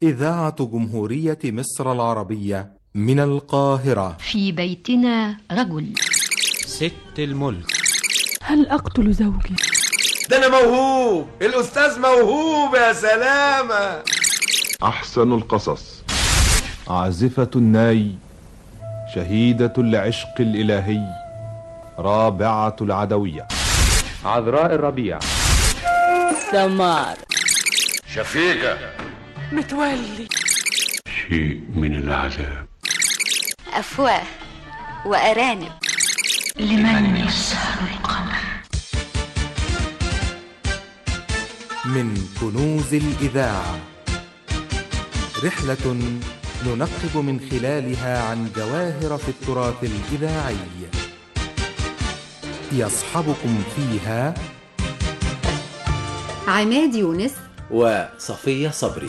إذاعة جمهورية مصر العربية من القاهرة. في بيتنا رجل. ست الملك. هل أقتل زوجي؟ ده أنا موهوب، الأستاذ موهوب يا سلامة. أحسن القصص. عازفة الناي، شهيدة العشق الإلهي، رابعة العدوية، عذراء الربيع، سمار، شفيقة، متولي، شيء من العذاب، أفواه وأرانب، لمن يسهر القمر. من كنوز الإذاعة، رحلة ننقب من خلالها عن جواهر في التراث الإذاعي. يصحبكم فيها عماد يونس وصفية صبري.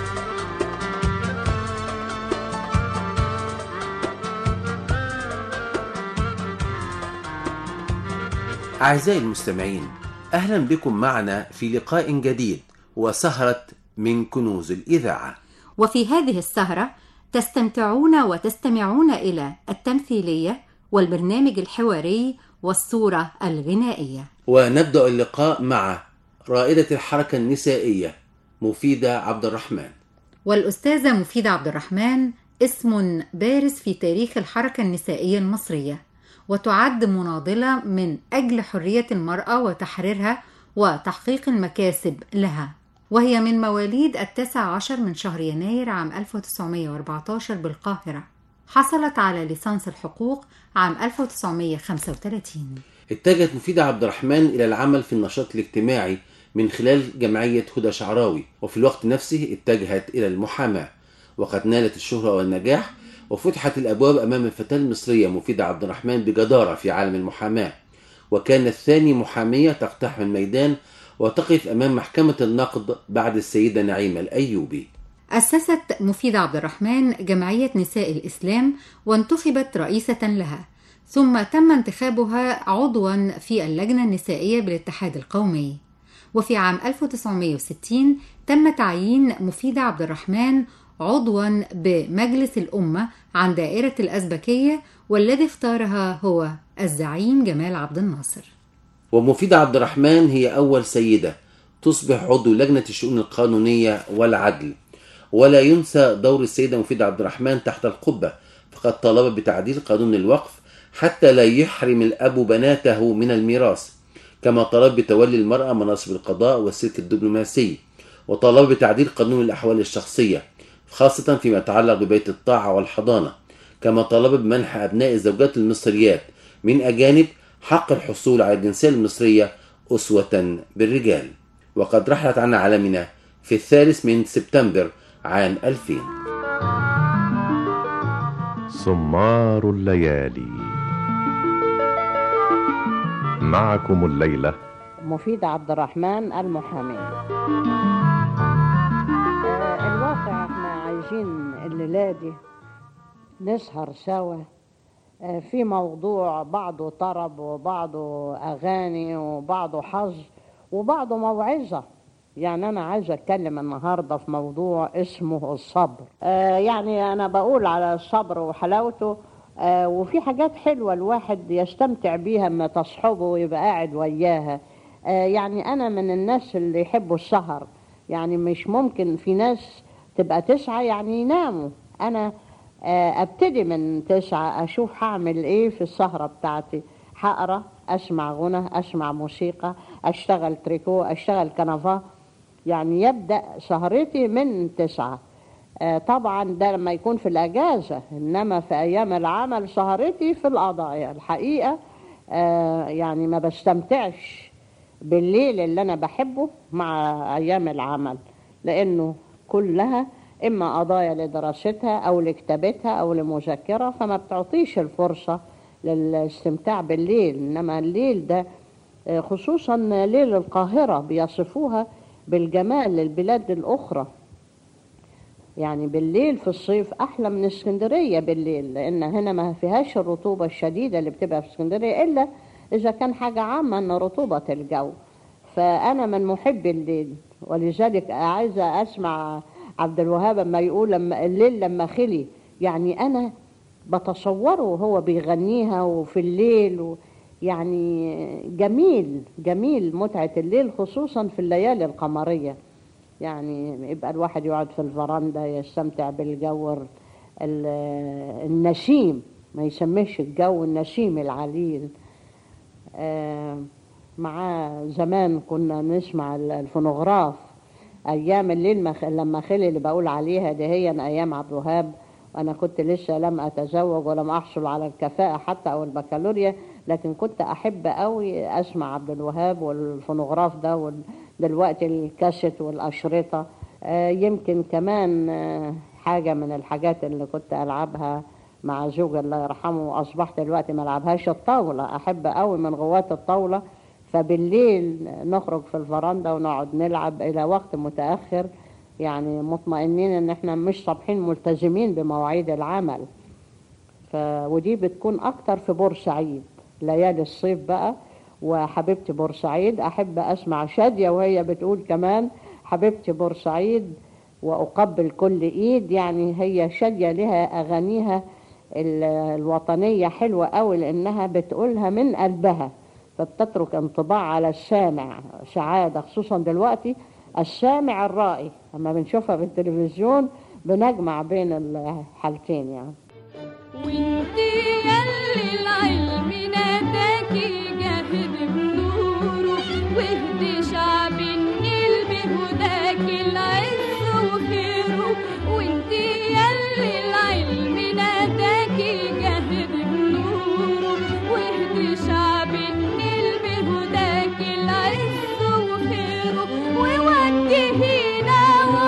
أعزائي المستمعين، أهلا بكم معنا في لقاء جديد وسهرة من كنوز الإذاعة. وفي هذه السهرة تستمتعون وتستمعون إلى التمثيلية والبرنامج الحواري والصورة الغنائية. ونبدأ اللقاء مع رائدة الحركة النسائية مفيدة عبد الرحمن. والأستاذة مفيدة عبد الرحمن اسم بارز في تاريخ الحركة النسائية المصرية، وتعد مناضلة من أجل حرية المرأة وتحريرها وتحقيق المكاسب لها، وهي من مواليد 19 من شهر يناير عام 1914 بالقاهرة. حصلت على ليسانس الحقوق عام 1935. اتجهت مفيدة عبد الرحمن إلى العمل في النشاط الاجتماعي من خلال جمعية هدى شعراوي، وفي الوقت نفسه اتجهت إلى المحاماة، وقد نالت الشهرة والنجاح وفتحت الأبواب أمام الفتاة المصرية مفيدة عبد الرحمن بجدارة في عالم المحاماة، وكانت ثاني محامية تقتحم الميدان وتقف أمام محكمة النقد بعد السيدة نعيمة الأيوبي. أسست مفيدة عبد الرحمن جمعية نساء الإسلام وانتخبت رئيسة لها، ثم تم انتخابها عضوا في اللجنة النسائية بالاتحاد القومي. وفي عام 1960 تم تعيين مفيدة عبد الرحمن عضوا بمجلس الأمة عن دائرة الأزبكية، والذي اختارها هو الزعيم جمال عبد الناصر. ومفيدة عبد الرحمن هي أول سيدة تصبح عضو لجنة الشؤون القانونية والعدل. ولا ينسى دور السيدة مفيدة عبد الرحمن تحت القبة، فقد طالبت بتعديل قانون الوقف حتى لا يحرم الأب بناته من الميراث، كما طلب بتولي المرأة مناصب القضاء والسلك الدبلوماسي، وطلب بتعديل قانون الأحوال الشخصية خاصة فيما يتعلق ببيت الطاعة والحضانة، كما طلب بمنح أبناء الزوجات المصريات من أجانب حق الحصول على الجنسية المصرية أسوة بالرجال. وقد رحلت عن عالمنا في 3 سبتمبر عام 2000. سمار الليالي. معكم الليلة مفيدة عبد الرحمن المحامية. الواقع احنا عايزين الليلة دي نسهر سوا في موضوع بعضه طرب وبعضه أغاني وبعضه حظ وبعضه موعظة. يعني أنا عايزة أتكلم النهاردة في موضوع اسمه الصبر. يعني أنا بقول على الصبر وحلاوته، وفي حاجات حلوة الواحد يستمتع بيها اما تصحبه ويبقى قاعد وياها. يعني أنا من الناس اللي يحبوا السهر، يعني مش ممكن في ناس تبقى 9 يعني يناموا. أنا ابتدي من 9 اشوف هعمل ايه في السهرة بتاعتي، هقرا، اسمع غنى، اسمع موسيقى، اشتغل تريكو، اشتغل كنفا. يعني يبدأ سهرتي من 9. طبعا ده لما يكون في الاجازة، انما في ايام العمل سهرتي في القضايا الحقيقة. يعني ما بستمتعش بالليل اللي انا بحبه مع ايام العمل، لانه كلها إما قضايا لدراستها أو لكتابتها أو لمذاكرة، فما بتعطيش الفرصة للاستمتاع بالليل. إنما الليل ده خصوصا ليل القاهرة بيصفوها بالجمال للبلاد الأخرى. يعني بالليل في الصيف أحلى من اسكندرية بالليل، لأن هنا ما فيهاش الرطوبة الشديدة اللي بتبقى في اسكندرية، إلا إذا كان حاجة عامة أن رطوبة الجو. فأنا من محب الليل، ولذلك عايزة أسمع عبد الوهاب لما يقول لما الليل لما خلي، يعني أنا بتصوره وهو بيغنيها وفي الليل يعني جميل جميل متعة الليل خصوصا في الليالي القمرية. يعني يبقى الواحد يقعد في الفرندا يستمتع بالجو النسيم، ما يسميش الجو النسيم العليل. مع زمان كنا نسمع الفونوغراف أيام الليل لما خلي اللي بقول عليها دي هي أيام عبد الوهاب، وأنا كنت لسه لم أتزوج ولم أحصل على الكفاءة حتى أو البكالوريا، لكن كنت أحب قوي أسمع عبد الوهاب والفونوغراف ده، ودلوقتي الكاسيت والأشرطة. يمكن كمان حاجة من الحاجات اللي كنت ألعبها مع زوجي الله يرحمه وأصبحت دلوقتي ما ألعبهاش الطاولة، أحب قوي من غواة الطاولة. فبالليل نخرج في الفرندا ونقعد نلعب إلى وقت متأخر، يعني مطمئنين إن إحنا مش صبحين ملتزمين بمواعيد العمل. ودي بتكون أكتر في بورسعيد ليالي الصيف بقى. وحبيبتي بورسعيد أحب أسمع شادية وهي بتقول كمان حبيبتي بورسعيد وأقبل كل إيد. يعني هي شادية لها أغانيها الوطنية حلوة قوي لأنها بتقولها من قلبها، فبتترك انطباع على السامع سعادة، خصوصا دلوقتي السامع الرائي لما بنشوفها في التلفزيون بنجمع بين الحالتين. يعني وانتي ياللي العلم ناداكي جاهد بنوره، واهدي شعب النيل بهداكي العز وخيره. وانتي ياللي العلم ناداكي جاهد بنوره، واهدي شعب النيل بهداكي العز وخيره. ووجهينا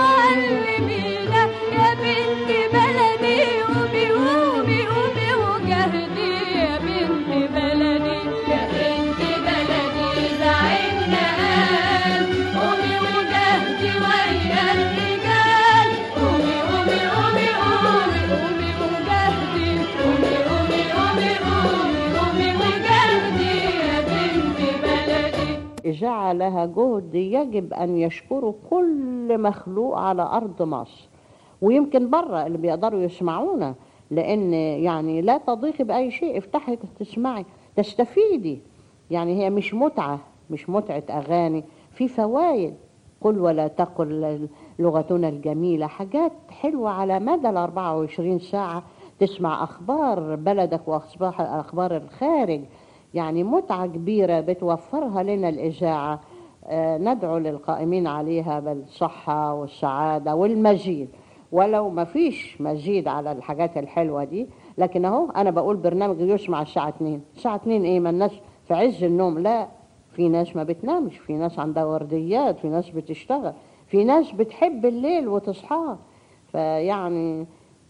وعلمينا يا بنت بلدي، قومي قومي قومي وجهدي يا بنت بلدي، يا بنت بلدي زعلنا قال قومي وجهدي ويا الرجال. قومي قومي قومي قومي قومي وجهدي، قومي قومي قومي قومي قومي وجهدي يا بنت بلدي. إذاعة لها جهد يجب أن يشكره كل مخلوق على أرض مصر، ويمكن بره اللي بيقدروا يسمعونا، لأن يعني لا تضيقي بأي شيء، افتحي تسمعي تستفيدي. يعني هي مش متعة، مش متعة أغاني، في فوائد. قل ولا تقل لغتنا الجميلة، حاجات حلوة على مدى 24 ساعة. تسمع أخبار بلدك وأخبار الخارج، يعني متعة كبيرة بتوفرها لنا الإذاعة. ندعو للقائمين عليها بالصحة والسعادة والمزيد، ولو ما فيش مزيد على الحاجات الحلوة دي. لكن اهو أنا بقول برنامج يسمع الساعة 2. الساعة 2 إيه؟ ما الناس في عز النوم؟ لا، في ناس ما بتنامش، في ناس عندها ورديات، في ناس بتشتغل، في ناس بتحب الليل وتصحاه. فيعني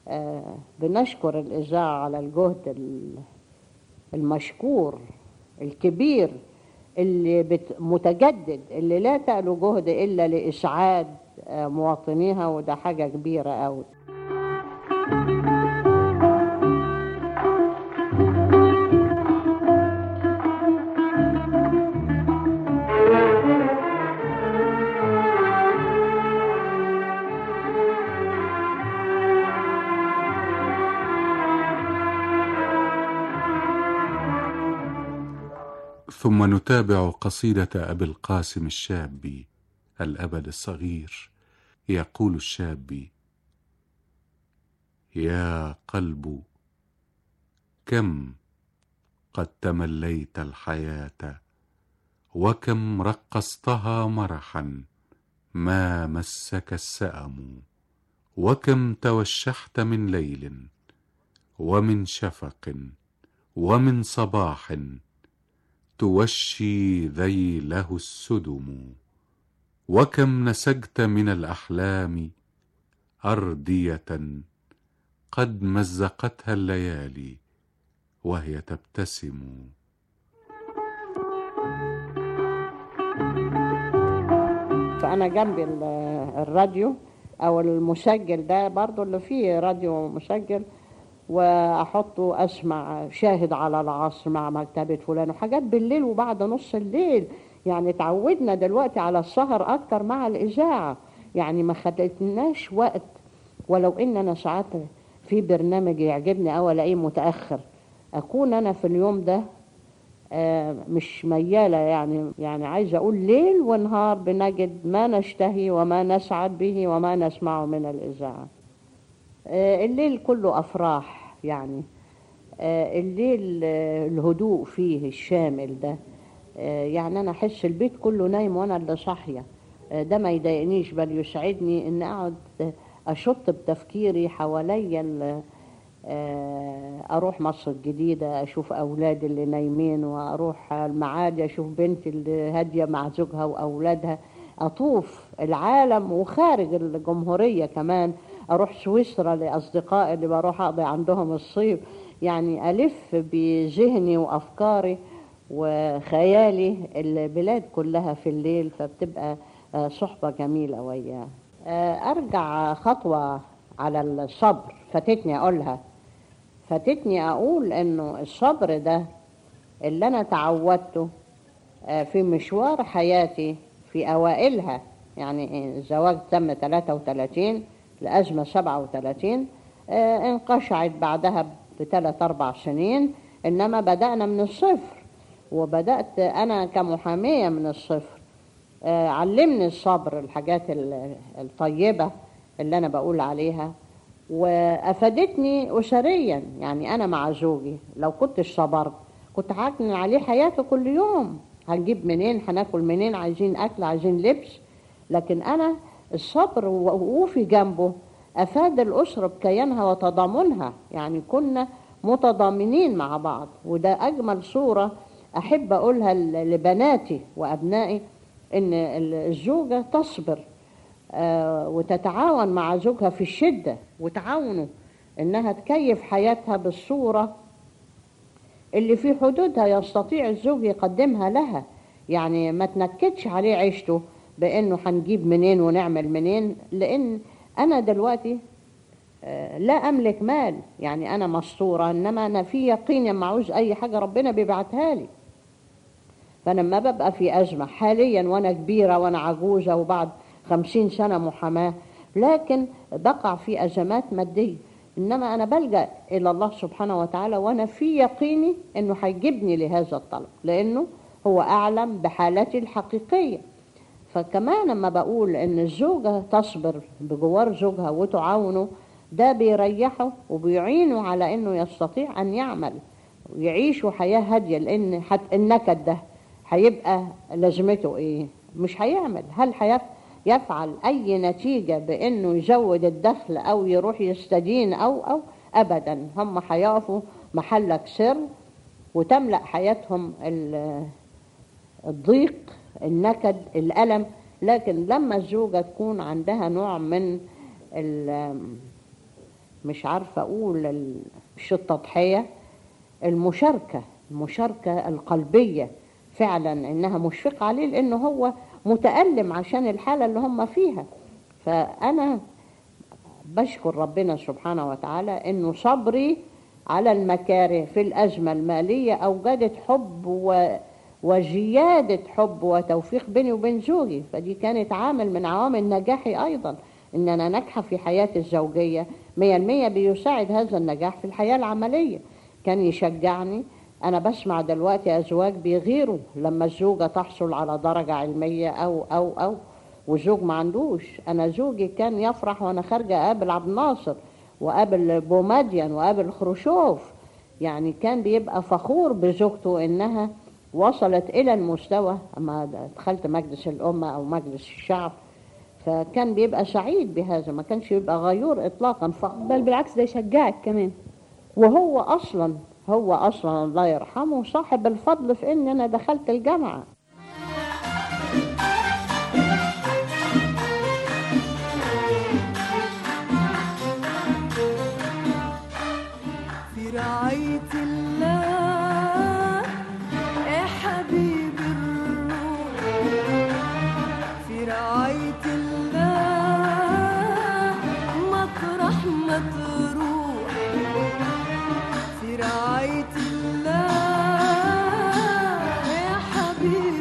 بنشكر الإذاعة على الجهد المشكور الكبير اللي متجدد، اللي لا تألو جهد إلا لإسعاد مواطنيها، وده حاجة كبيرة قوي. ثم نتابع قصيدة أبي القاسم الشابي الأبد الصغير. يقول الشابي: يا قلب كم قد تمليت الحياة، وكم رقصتها مرحا ما مسك السأم، وكم توشحت من ليل ومن شفق ومن صباح توشي ذيله السدم، وكم نسجت من الأحلام أردية قد مزقتها الليالي وهي تبتسم. فأنا جنبي الراديو أو المسجل ده برضو اللي فيه راديو مسجل، وأحطه أسمع شاهد على العصر مع مكتبة فلان وحاجات بالليل وبعد نص الليل. يعني تعودنا دلوقتي على السهر أكتر مع الإذاعة، يعني ما خدتناش وقت. ولو ان انا ساعات في برنامج يعجبني او الاقيه متاخر، اكون انا في اليوم ده مش مياله، يعني عايزه اقول ليل ونهار بنجد ما نشتهي وما نسعد به وما نسمعه من الاذاعه. الليل كله افراح، يعني الليل الهدوء فيه الشامل ده، يعني انا احس البيت كله نايم وانا اللي صاحيه. ده ما يضايقنيش، بل يسعدني ان اقعد اشط بتفكيري حواليا. اروح مصر الجديدة اشوف اولادي اللي نايمين، واروح المعادي اشوف بنتي اللي هادية مع زوجها واولادها، اطوف العالم وخارج الجمهورية كمان، اروح سويسرا لاصدقائي اللي بروح اقضي عندهم الصيف. يعني الف بذهني وافكاري وخيالي البلاد كلها في الليل، فبتبقى صحبة جميلة وياه. ارجع خطوة على الصبر، فاتتني اقول انه الصبر ده اللي انا تعودته في مشوار حياتي في اوائلها. يعني الزواج تم 33، الازمة 37، انقشعت بعدها ب3-4 سنين، انما بدأنا من الصفر، وبدأت انا كمحامية من الصفر. علمني الصبر الحاجات الطيبة اللي انا بقول عليها، وافادتني اسريا. يعني انا مع زوجي لو كنتش صبرت كنت هعكنن عليه حياته كل يوم، هنجيب منين، هناكل منين، عايزين اكل، عايزين لبس. لكن انا الصبر ووقوفي جنبه افاد الاسره بكيانها وتضامنها، يعني كنا متضامنين مع بعض. وده اجمل صوره احب اقولها لبناتي وابنائي، ان الزوجه تصبر وتتعاون مع زوجها في الشدة، وتعاونه انها تكيف حياتها بالصورة اللي في حدودها يستطيع الزوج يقدمها لها. يعني ما تنكدش عليه عيشته بانه هنجيب منين ونعمل منين، لان انا دلوقتي لا املك مال، يعني انا مستورة، انما انا في يقين لما عاوز اي حاجة ربنا بيبعتها لي. فلما ببقى في ازمة حاليا وانا كبيرة وانا عجوزة وبعد 50 سنة محاماة، لكن بقع في أزمات مادية، إنما أنا بلجأ إلى الله سبحانه وتعالى وأنا في يقيني إنه هيجيبني لهذا الطلب، لأنه هو أعلم بحالتي الحقيقية. فكمان لما بقول إن الزوجة تصبر بجوار زوجها وتعاونه، ده بيريحه وبيعينه على إنه يستطيع أن يعمل ويعيشوا حياة هادية. لأن النكد ده هيبقى لازمته إيه؟ مش هيعمل. هل يفعل أي نتيجة بأنه يزود الدخل أو يروح يستدين أو أبدا. هم هيقفوا محلك سر وتملأ حياتهم الضيق، النكد، الألم. لكن لما الزوجة تكون عندها نوع من مش عارفة أقول مش التضحية، المشاركة القلبية فعلا، إنها مشفقة عليه لأنه هو متألم عشان الحالة اللي هم فيها. فأنا بشكر ربنا سبحانه وتعالى إنه صبري على المكاره في الأزمة المالية أوجدت حب وزيادة حب وتوفيق بيني وبين زوجي. فدي كانت عامل من عوامل نجاحي أيضا، إن أنا ناجحة في حياتي الزوجية 100%. بيساعد هذا النجاح في الحياة العملية، كان يشجعني. أنا بسمع دلوقتي أزواج بيغيروا لما الزوجة تحصل على درجة علمية أو والزوج ما عندوش. أنا زوجي كان يفرح وأنا خارجة أقابل عبد الناصر وقابل بومدين وقابل خروشوف، يعني كان بيبقى فخور بزوجته إنها وصلت إلى المستوى. أما دخلت مجلس الأمة أو مجلس الشعب فكان بيبقى سعيد بهذا، ما كانش يبقى غيور إطلاقا، بل بالعكس ده يشجعك كمان. وهو أصلا الله يرحمه صاحب الفضل في إن أنا دخلت الجامعة. في رعاية الله يا حبيب الروح، في رعاية الله مطرح ما تروح، في رعاية الله يا حبيب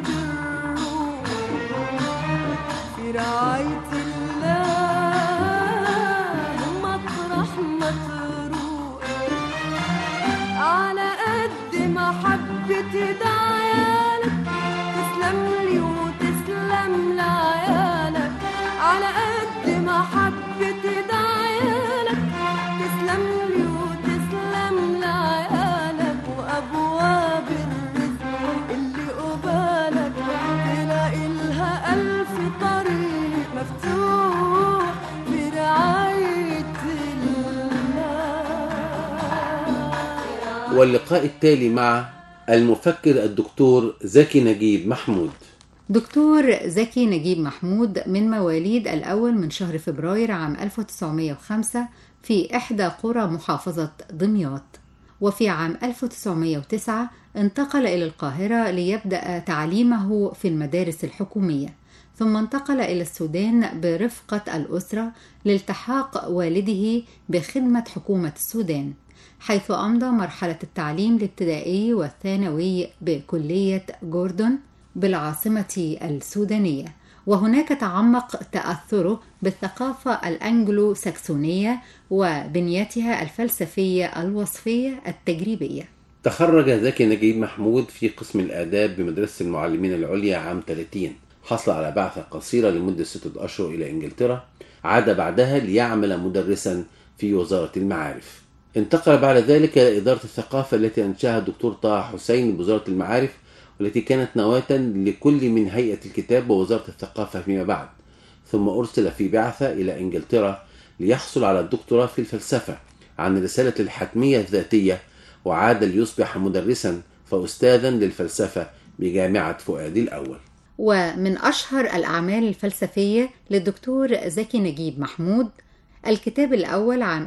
واللقاء التالي مع المفكر الدكتور زكي نجيب محمود. دكتور زكي نجيب محمود من مواليد الأول من شهر فبراير عام 1905 في إحدى قرى محافظة دمياط، وفي عام 1909 انتقل إلى القاهرة ليبدأ تعليمه في المدارس الحكومية، ثم انتقل إلى السودان برفقة الأسرة لالتحاق والده بخدمة حكومة السودان، حيث أمضى مرحلة التعليم الابتدائي والثانوي بكلية جوردون بالعاصمة السودانية، وهناك تعمق تأثره بالثقافة الأنجلو ساكسونية وبنيتها الفلسفية الوصفية التجريبية. تخرج زكي نجيب محمود في قسم الآداب بمدرسة المعلمين العليا عام 30. حصل على بعثة قصيرة لمدة 6 أشهر إلى إنجلترا، عاد بعدها ليعمل مدرسا في وزارة المعارف. انتقل بعد ذلك إلى إدارة الثقافة التي أنشأها الدكتور طه حسين بوزارة المعارف، والتي كانت نواة لكل من هيئة الكتاب ووزارة الثقافة فيما بعد. ثم أرسل في بعثة إلى إنجلترا ليحصل على الدكتوراه في الفلسفة عن رسالة الحتمية الذاتية، وعاد ليصبح مدرسا فأستاذا للفلسفة بجامعة فؤاد الأول. ومن أشهر الأعمال الفلسفية للدكتور زكي نجيب محمود الكتاب الأول عام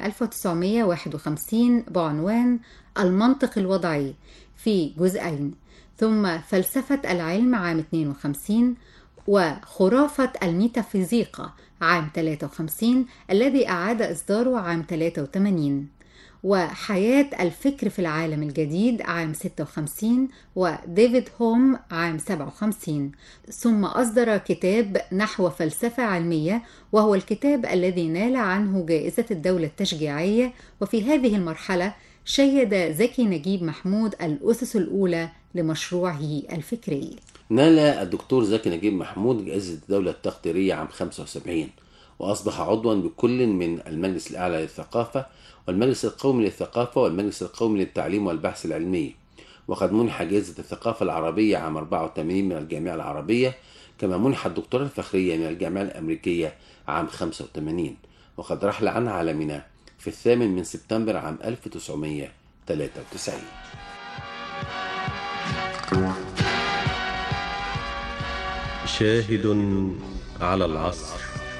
1951 بعنوان المنطق الوضعي في جزئين، ثم فلسفة العلم عام 52، وخرافة الميتافيزيقا عام 53 الذي أعاد إصداره عام 83، وحياة الفكر في العالم الجديد عام 56، وديفيد هوم عام 57. ثم أصدر كتاب نحو فلسفة علمية، وهو الكتاب الذي نال عنه جائزة الدولة التشجيعية. وفي هذه المرحلة شيد زكي نجيب محمود الأسس الأولى لمشروعه الفكري. نال الدكتور زكي نجيب محمود جائزة الدولة التقديرية عام 75، وأصبح عضوا بكل من المجلس الأعلى للثقافة والمجلس القومي للثقافة والمجلس القومي للتعليم والبحث العلمي. وقد منح جائزة الثقافة العربية عام 84 من الجامعة العربية، كما منح الدكتوراه الفخرية من الجامعة الأمريكية عام 85. وقد رحل عن عالمنا في 8 سبتمبر عام 1993. شاهد على العصر.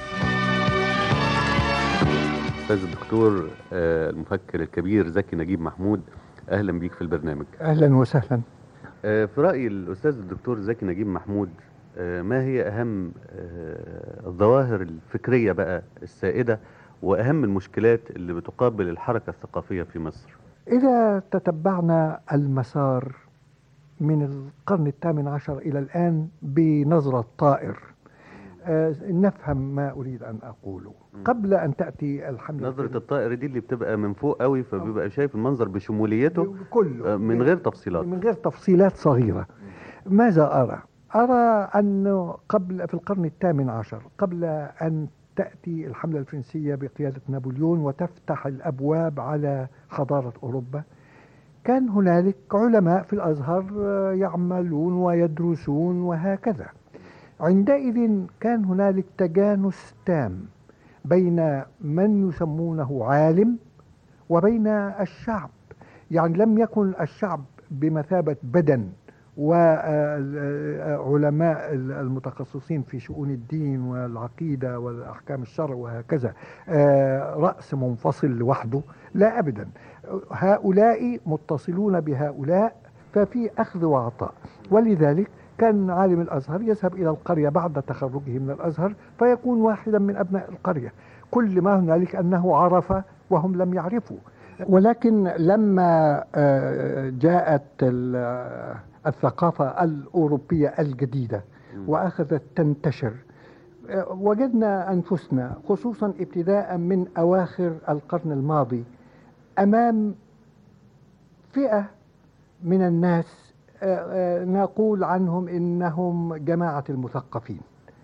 أستاذ الدكتور المفكر الكبير زكي نجيب محمود، أهلا بيك في البرنامج. أهلا وسهلا. في رأي الأستاذ الدكتور زكي نجيب محمود، ما هي أهم الظواهر الفكرية بقى السائدة وأهم المشكلات اللي بتقابل الحركة الثقافية في مصر؟ إذا تتبعنا المسار من القرن 18 إلى الآن بنظرة طائر نفهم ما أريد أن أقوله. قبل أن تأتي الحملة نظرة الطائر دي اللي بتبقى من فوق قوي، فبيبقى شايف المنظر بشموليته كله من غير تفصيلات، من غير تفصيلات صغيرة. ماذا أرى؟ أرى أنه في القرن 18 قبل أن تأتي الحملة الفرنسية بقيادة نابليون وتفتح الأبواب على حضارة أوروبا، كان هنالك علماء في الأزهر يعملون ويدرسون وهكذا. عندئذ كان هنالك تجانس تام بين من يسمونه عالم وبين الشعب. يعني لم يكن الشعب بمثابة بدن وعلماء المتخصصين في شؤون الدين والعقيدة والأحكام الشرع وهكذا رأس منفصل لوحده، لا أبدا. هؤلاء متصلون بهؤلاء، ففي أخذ وعطاء. ولذلك كان عالم الأزهر يذهب إلى القرية بعد تخرجه من الأزهر فيكون واحدا من أبناء القرية، كل ما هنالك أنه عرف وهم لم يعرفوا. ولكن لما جاءت الثقافة الأوروبية الجديدة وأخذت تنتشر، وجدنا أنفسنا خصوصا ابتداء من أواخر القرن الماضي أمام فئة من الناس نقول عنهم إنهم جماعة المثقفين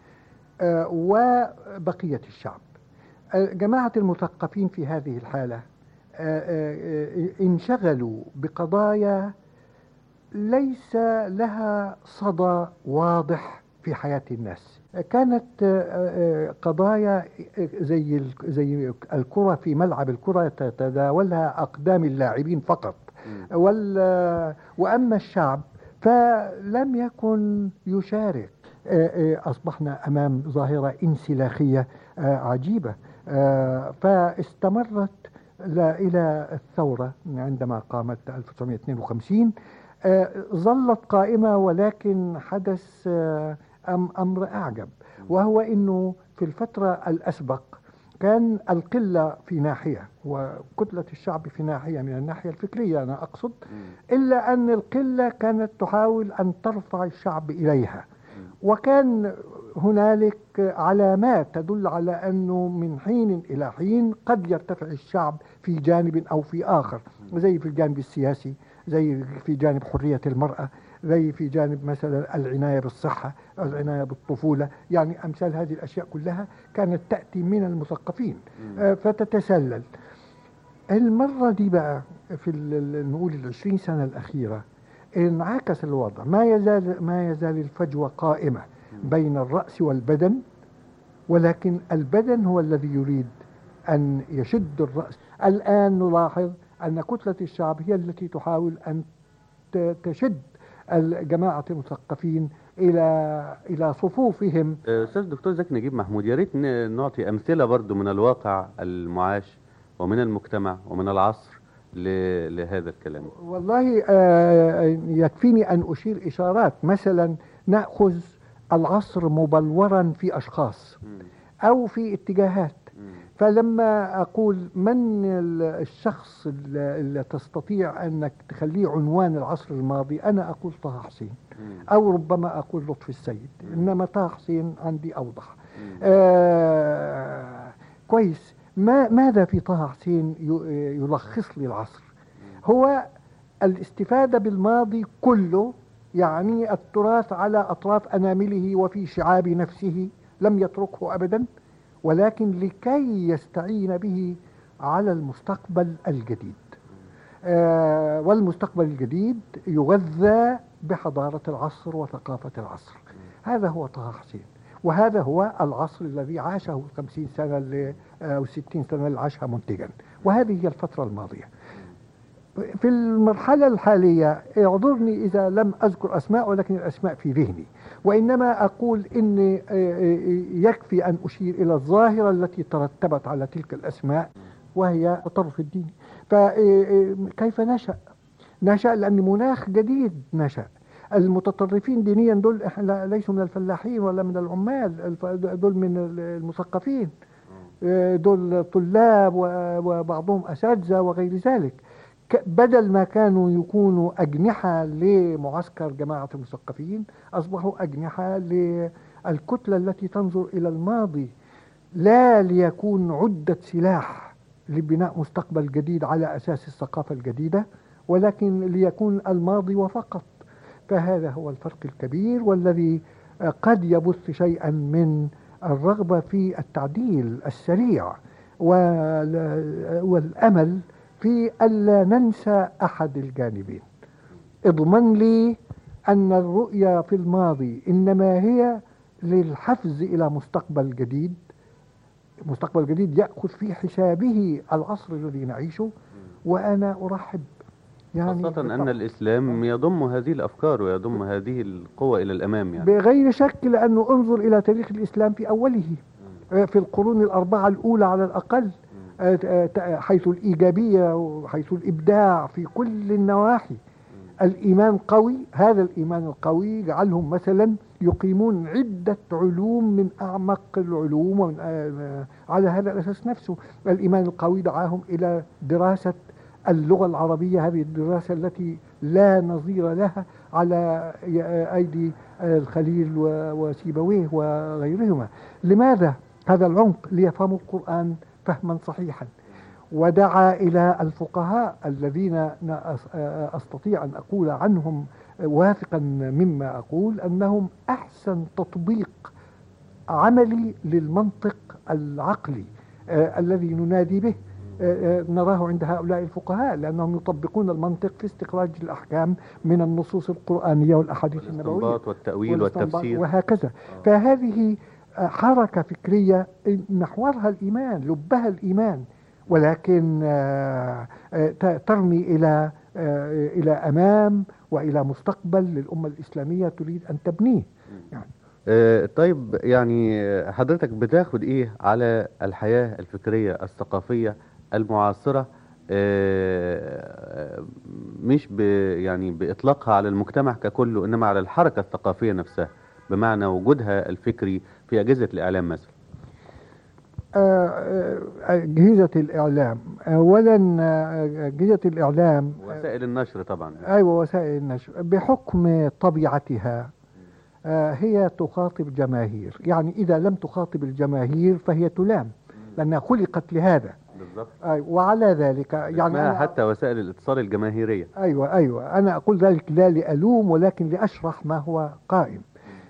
وبقية الشعب. جماعة المثقفين في هذه الحالة انشغلوا بقضايا ليس لها صدى واضح في حياة الناس. كانت قضايا زي الكرة في ملعب الكرة تتداولها أقدام اللاعبين فقط، وأما الشعب فلم يكن يشارك. أصبحنا أمام ظاهرة انسلاخية عجيبة، فاستمرت إلى الثورة عندما قامت 1952. ظلت قائمة، ولكن حدث أمر أعجب، وهو أنه في الفترة الأسبق كان القلة في ناحية وكتلة الشعب في ناحية من الناحية الفكرية أنا أقصد، إلا أن القلة كانت تحاول أن ترفع الشعب إليها، وكان هنالك علامات تدل على أنه من حين إلى حين قد يرتفع الشعب في جانب أو في آخر، زي في الجانب السياسي، زي في جانب حرية المرأة، زي في جانب مثلا العناية بالصحة، العناية بالطفولة، يعني أمثال هذه الأشياء كلها كانت تأتي من المثقفين فتتسلل. المرة دي بقى في نقول 20 سنة الأخيرة انعكس الوضع، ما يزال الفجوة قائمة بين الرأس والبدن، ولكن البدن هو الذي يريد أن يشد الرأس. الآن نلاحظ أن كتلة الشعب هي التي تحاول أن تشد الجماعة المثقفين إلى صفوفهم. أستاذ دكتور زكي نجيب محمود، يا ريت نعطي أمثلة برضو من الواقع المعاش ومن المجتمع ومن العصر لهذا الكلام. والله يكفيني أن أشير إشارات. مثلا نأخذ العصر مبلورا في أشخاص أو في اتجاهات، فلما أقول من الشخص اللي تستطيع أنك تخليه عنوان العصر الماضي، أنا أقول طه حسين، أو ربما أقول لطفي السيد، إنما طه حسين عندي أوضح. كويس. ماذا في طه حسين يلخص لي العصر؟ هو الاستفادة بالماضي كله، يعني التراث على أطراف أنامله وفي شعاب نفسه لم يتركه أبدا، ولكن لكي يستعين به على المستقبل الجديد. والمستقبل الجديد يغذى بحضارة العصر وثقافة العصر. هذا هو طه حسين، وهذا هو العصر الذي عاشه 50 سنة أو 60 سنة اللي عاشها منتجا، وهذه هي الفترة الماضية. في المرحلة الحالية اعذرني إذا لم أذكر أسماء، ولكن الأسماء في ذهني، وإنما أقول إن يكفي أن أشير إلى الظاهرة التي ترتبت على تلك الأسماء، وهي التطرف الديني. فكيف نشأ لأن مناخ جديد نشأ. المتطرفين دينيا دول ليسوا من الفلاحين ولا من العمال، دول من المثقفين، دول طلاب وبعضهم أساتذة وغير ذلك. بدل ما كانوا يكونوا أجنحة لمعسكر جماعة المثقفين، أصبحوا أجنحة للكتلة التي تنظر إلى الماضي، لا ليكون عدة سلاح لبناء مستقبل جديد على أساس الثقافة الجديدة، ولكن ليكون الماضي وفقط. فهذا هو الفرق الكبير، والذي قد يبث شيئا من الرغبة في التعديل السريع والأمل في ألا ننسى أحد الجانبين. اضمن لي أن الرؤية في الماضي إنما هي للحفز إلى مستقبل جديد، مستقبل جديد يأخذ في حسابه العصر الذي نعيشه. وأنا أرحب يعني خاصة أن الإسلام يضم هذه الأفكار ويضم هذه القوة إلى الأمام، يعني بغير شك، لأنه انظر إلى تاريخ الإسلام في أوله، في القرون الأربعة الأولى على الأقل، حيث الإيجابية وحيث الإبداع في كل النواحي. الإيمان قوي، هذا الإيمان القوي جعلهم مثلا يقيمون عدة علوم من أعمق العلوم، ومن على هذا الأساس نفسه الإيمان القوي دعاهم إلى دراسة اللغة العربية، هذه الدراسة التي لا نظير لها على أيدي الخليل وسيبويه وغيرهما. لماذا هذا العمق؟ ليفهموا القرآن فهما صحيحا. ودعا إلى الفقهاء الذين أستطيع أن أقول عنهم واثقا مما أقول أنهم أحسن تطبيق عملي للمنطق العقلي الذي ننادي به، نراه عند هؤلاء الفقهاء، لأنهم يطبقون المنطق في استخراج الأحكام من النصوص القرآنية والأحاديث النبوية والتأويل والتفسير وهكذا. فهذه حركة فكرية محورها الإيمان، لبها الإيمان، ولكن ترمي إلى أمام وإلى مستقبل للأمة الإسلامية تريد أن تبنيه يعني. طيب يعني حضرتك بتاخد ايه على الحياة الفكرية الثقافية المعاصرة، مش يعني بإطلاقها على المجتمع ككله، إنما على الحركة الثقافية نفسها بمعنى وجودها الفكري في أجهزة الإعلام مثلا؟ أجهزة الإعلام أولا، أجهزة الإعلام وسائل النشر طبعا. أيوة، وسائل النشر بحكم طبيعتها هي تخاطب جماهير، يعني إذا لم تخاطب الجماهير فهي تلام لأنها خلقت لهذا بالضبط. وعلى ذلك يعني حتى وسائل الاتصال الجماهيرية. أيوة أنا أقول ذلك لا لألوم ولكن لأشرح ما هو قائم.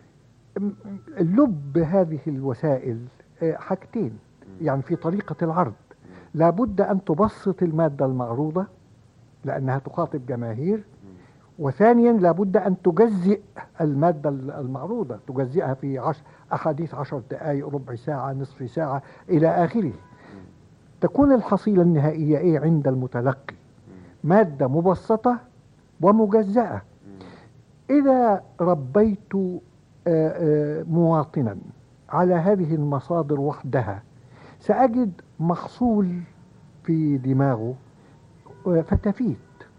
اللب هذه الوسائل حاجتين، يعني في طريقة العرض لابد أن تبسط المادة المعروضة لأنها تخاطب جماهير، وثانيا لابد أن تجزئ المادة المعروضة، تجزئها في أحاديث 10 دقائق، ربع ساعة، نصف ساعة إلى آخره. تكون الحصيلة النهائية إيه عند المتلقي؟ مادة مبسطة ومجزأة. إذا ربيت مواطنا على هذه المصادر وحدها سأجد محصول في دماغه فتافيت،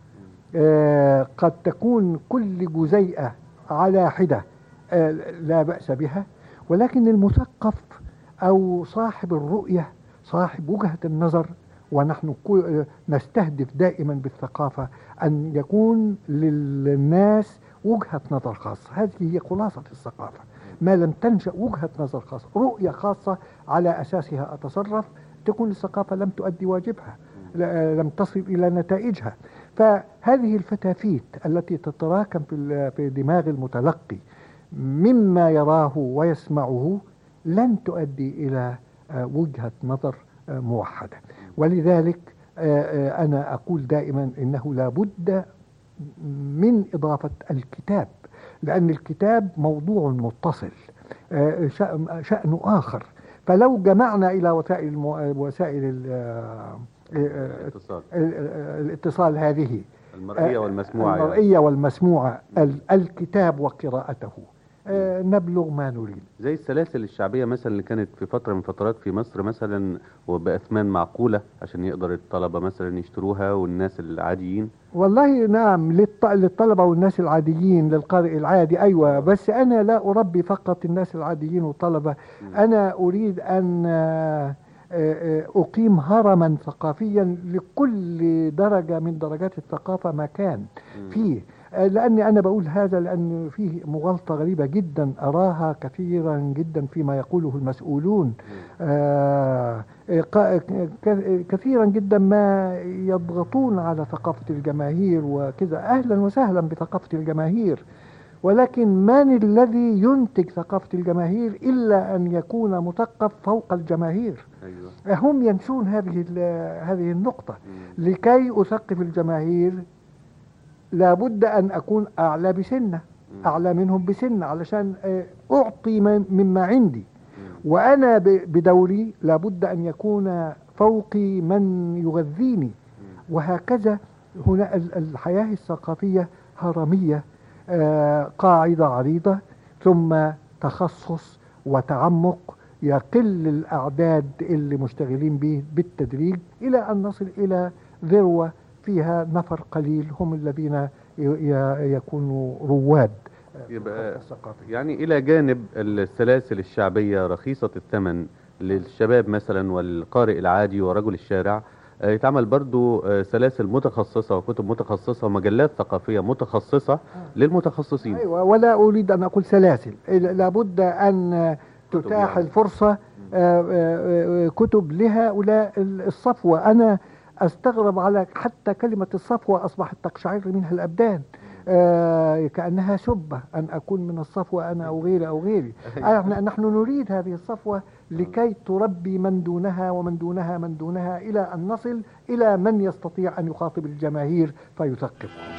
قد تكون كل جزيئة على حدة لا بأس بها، ولكن المثقف أو صاحب الرؤية صاحب وجهة النظر، ونحن نستهدف دائما بالثقافة أن يكون للناس وجهة نظر خاصة. هذه هي خلاصة الثقافة، ما لم تنشأ وجهة نظر خاصة، رؤية خاصة على أساسها أتصرف، تكون الثقافة لم تؤدي واجبها، لم تصل إلى نتائجها. فهذه الفتافيت التي تتراكم في دماغ المتلقي مما يراه ويسمعه لن تؤدي إلى وجهة نظر موحدة. ولذلك أنا أقول دائما إنه لا بد من إضافة الكتاب، لأن الكتاب موضوع متصل شأن آخر. فلو جمعنا إلى وسائل الاتصال هذه المرئية والمسموعة، المرئية والمسموعة، الكتاب وقراءته، نبلغ ما نريد. زي السلاسل الشعبية مثلا اللي كانت في فترة من فترات في مصر مثلا وبأثمان معقولة عشان يقدر الطلبة مثلا يشتروها والناس العاديين. والله نعم، للطلبة والناس العاديين، للقارئ العادي، أيوة. بس أنا لا أربي فقط الناس العاديين والطلبة، أنا أريد أن أقيم هرما ثقافيا لكل درجة من درجات الثقافة مكان فيه. لأني أنا بقول هذا لأن فيه مغالطة غريبة جدا أراها كثيرا جدا فيما يقوله المسؤولون. كثيرا جدا ما يضغطون على ثقافة الجماهير وكذا. أهلا وسهلا بثقافة الجماهير، ولكن من الذي ينتج ثقافة الجماهير إلا أن يكون مثقف فوق الجماهير؟ أيوة. هم ينسون هذه النقطة. لكي أثقف الجماهير لابد أن أكون أعلى بسنة، أعلى منهم بسنة، علشان أعطي مما عندي، وأنا بدوري لابد أن يكون فوقي من يغذيني. وهكذا هنا الحياة الثقافية هرمية، قاعدة عريضة ثم تخصص وتعمق، يقل الأعداد اللي مشتغلين به بالتدريج إلى أن نصل إلى ذروة فيها نفر قليل هم الذين يكونوا رواد. يبقى يعني إلى جانب السلاسل الشعبية رخيصة الثمن للشباب مثلا والقارئ العادي ورجل الشارع، يتعمل برضو سلاسل متخصصة وكتب متخصصة ومجلات ثقافية متخصصة للمتخصصين. أيوة، ولا أريد أن أقول سلاسل، لابد أن تتاح الفرصة كتب لهؤلاء الصفوة. أنا أستغرب على حتى كلمة الصفوة أصبحت تقشعر منها الأبدان، كأنها سبة أن أكون من الصفوة أنا أو غيري أو غيري. نحن نريد هذه الصفوة لكي تربي من دونها ومن دونها من دونها إلى أن نصل إلى من يستطيع أن يخاطب الجماهير فيثقفهم.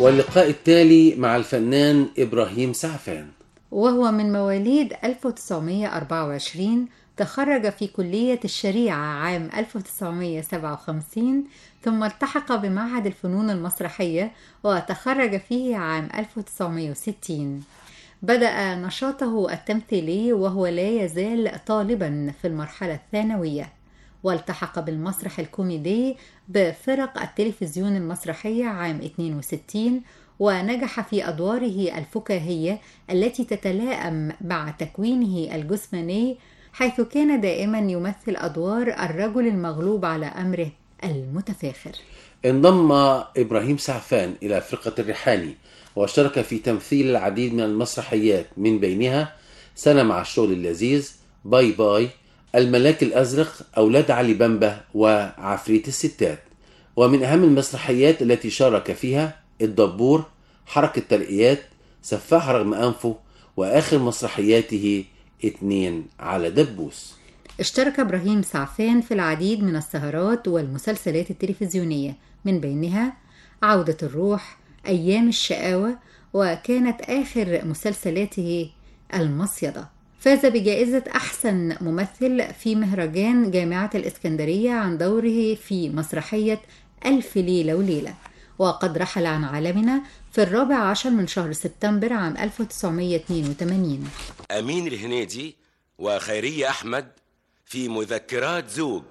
واللقاء التالي مع الفنان إبراهيم سعفان، وهو من مواليد 1924. تخرج في كلية الشريعة عام 1957، ثم التحق بمعهد الفنون المسرحية وتخرج فيه عام 1960. بدأ نشاطه التمثيلي وهو لا يزال طالبا في المرحلة الثانوية، والتحق بالمسرح الكوميدي بفرق التلفزيون المسرحية عام 62، ونجح في أدواره الفكاهية التي تتلائم مع تكوينه الجسماني، حيث كان دائما يمثل أدوار الرجل المغلوب على أمره المتفاخر. انضم إبراهيم سعفان إلى فرقة الريحاني واشترك في تمثيل العديد من المسرحيات، من بينها سنة مع الشغل اللذيذ، باي باي، الملاك الأزرق، أولاد علي بمبة، وعفريت الستات. ومن أهم المسرحيات التي شارك فيها الدبور، حركة ترقيات، سفاح رغم أنفه، وآخر مسرحياته 2 على دبوس. اشترك إبراهيم سعفان في العديد من السهرات والمسلسلات التلفزيونية، من بينها عودة الروح، أيام الشقاوة، وكانت آخر مسلسلاته المصيدة. فاز بجائزة أحسن ممثل في مهرجان جامعة الإسكندرية عن دوره في مسرحية ألف ليلة وليلة. وقد رحل عن عالمنا في 14 من شهر سبتمبر عام 1982. أمين الهنيدي وخيرية أحمد في مذكرات زوج،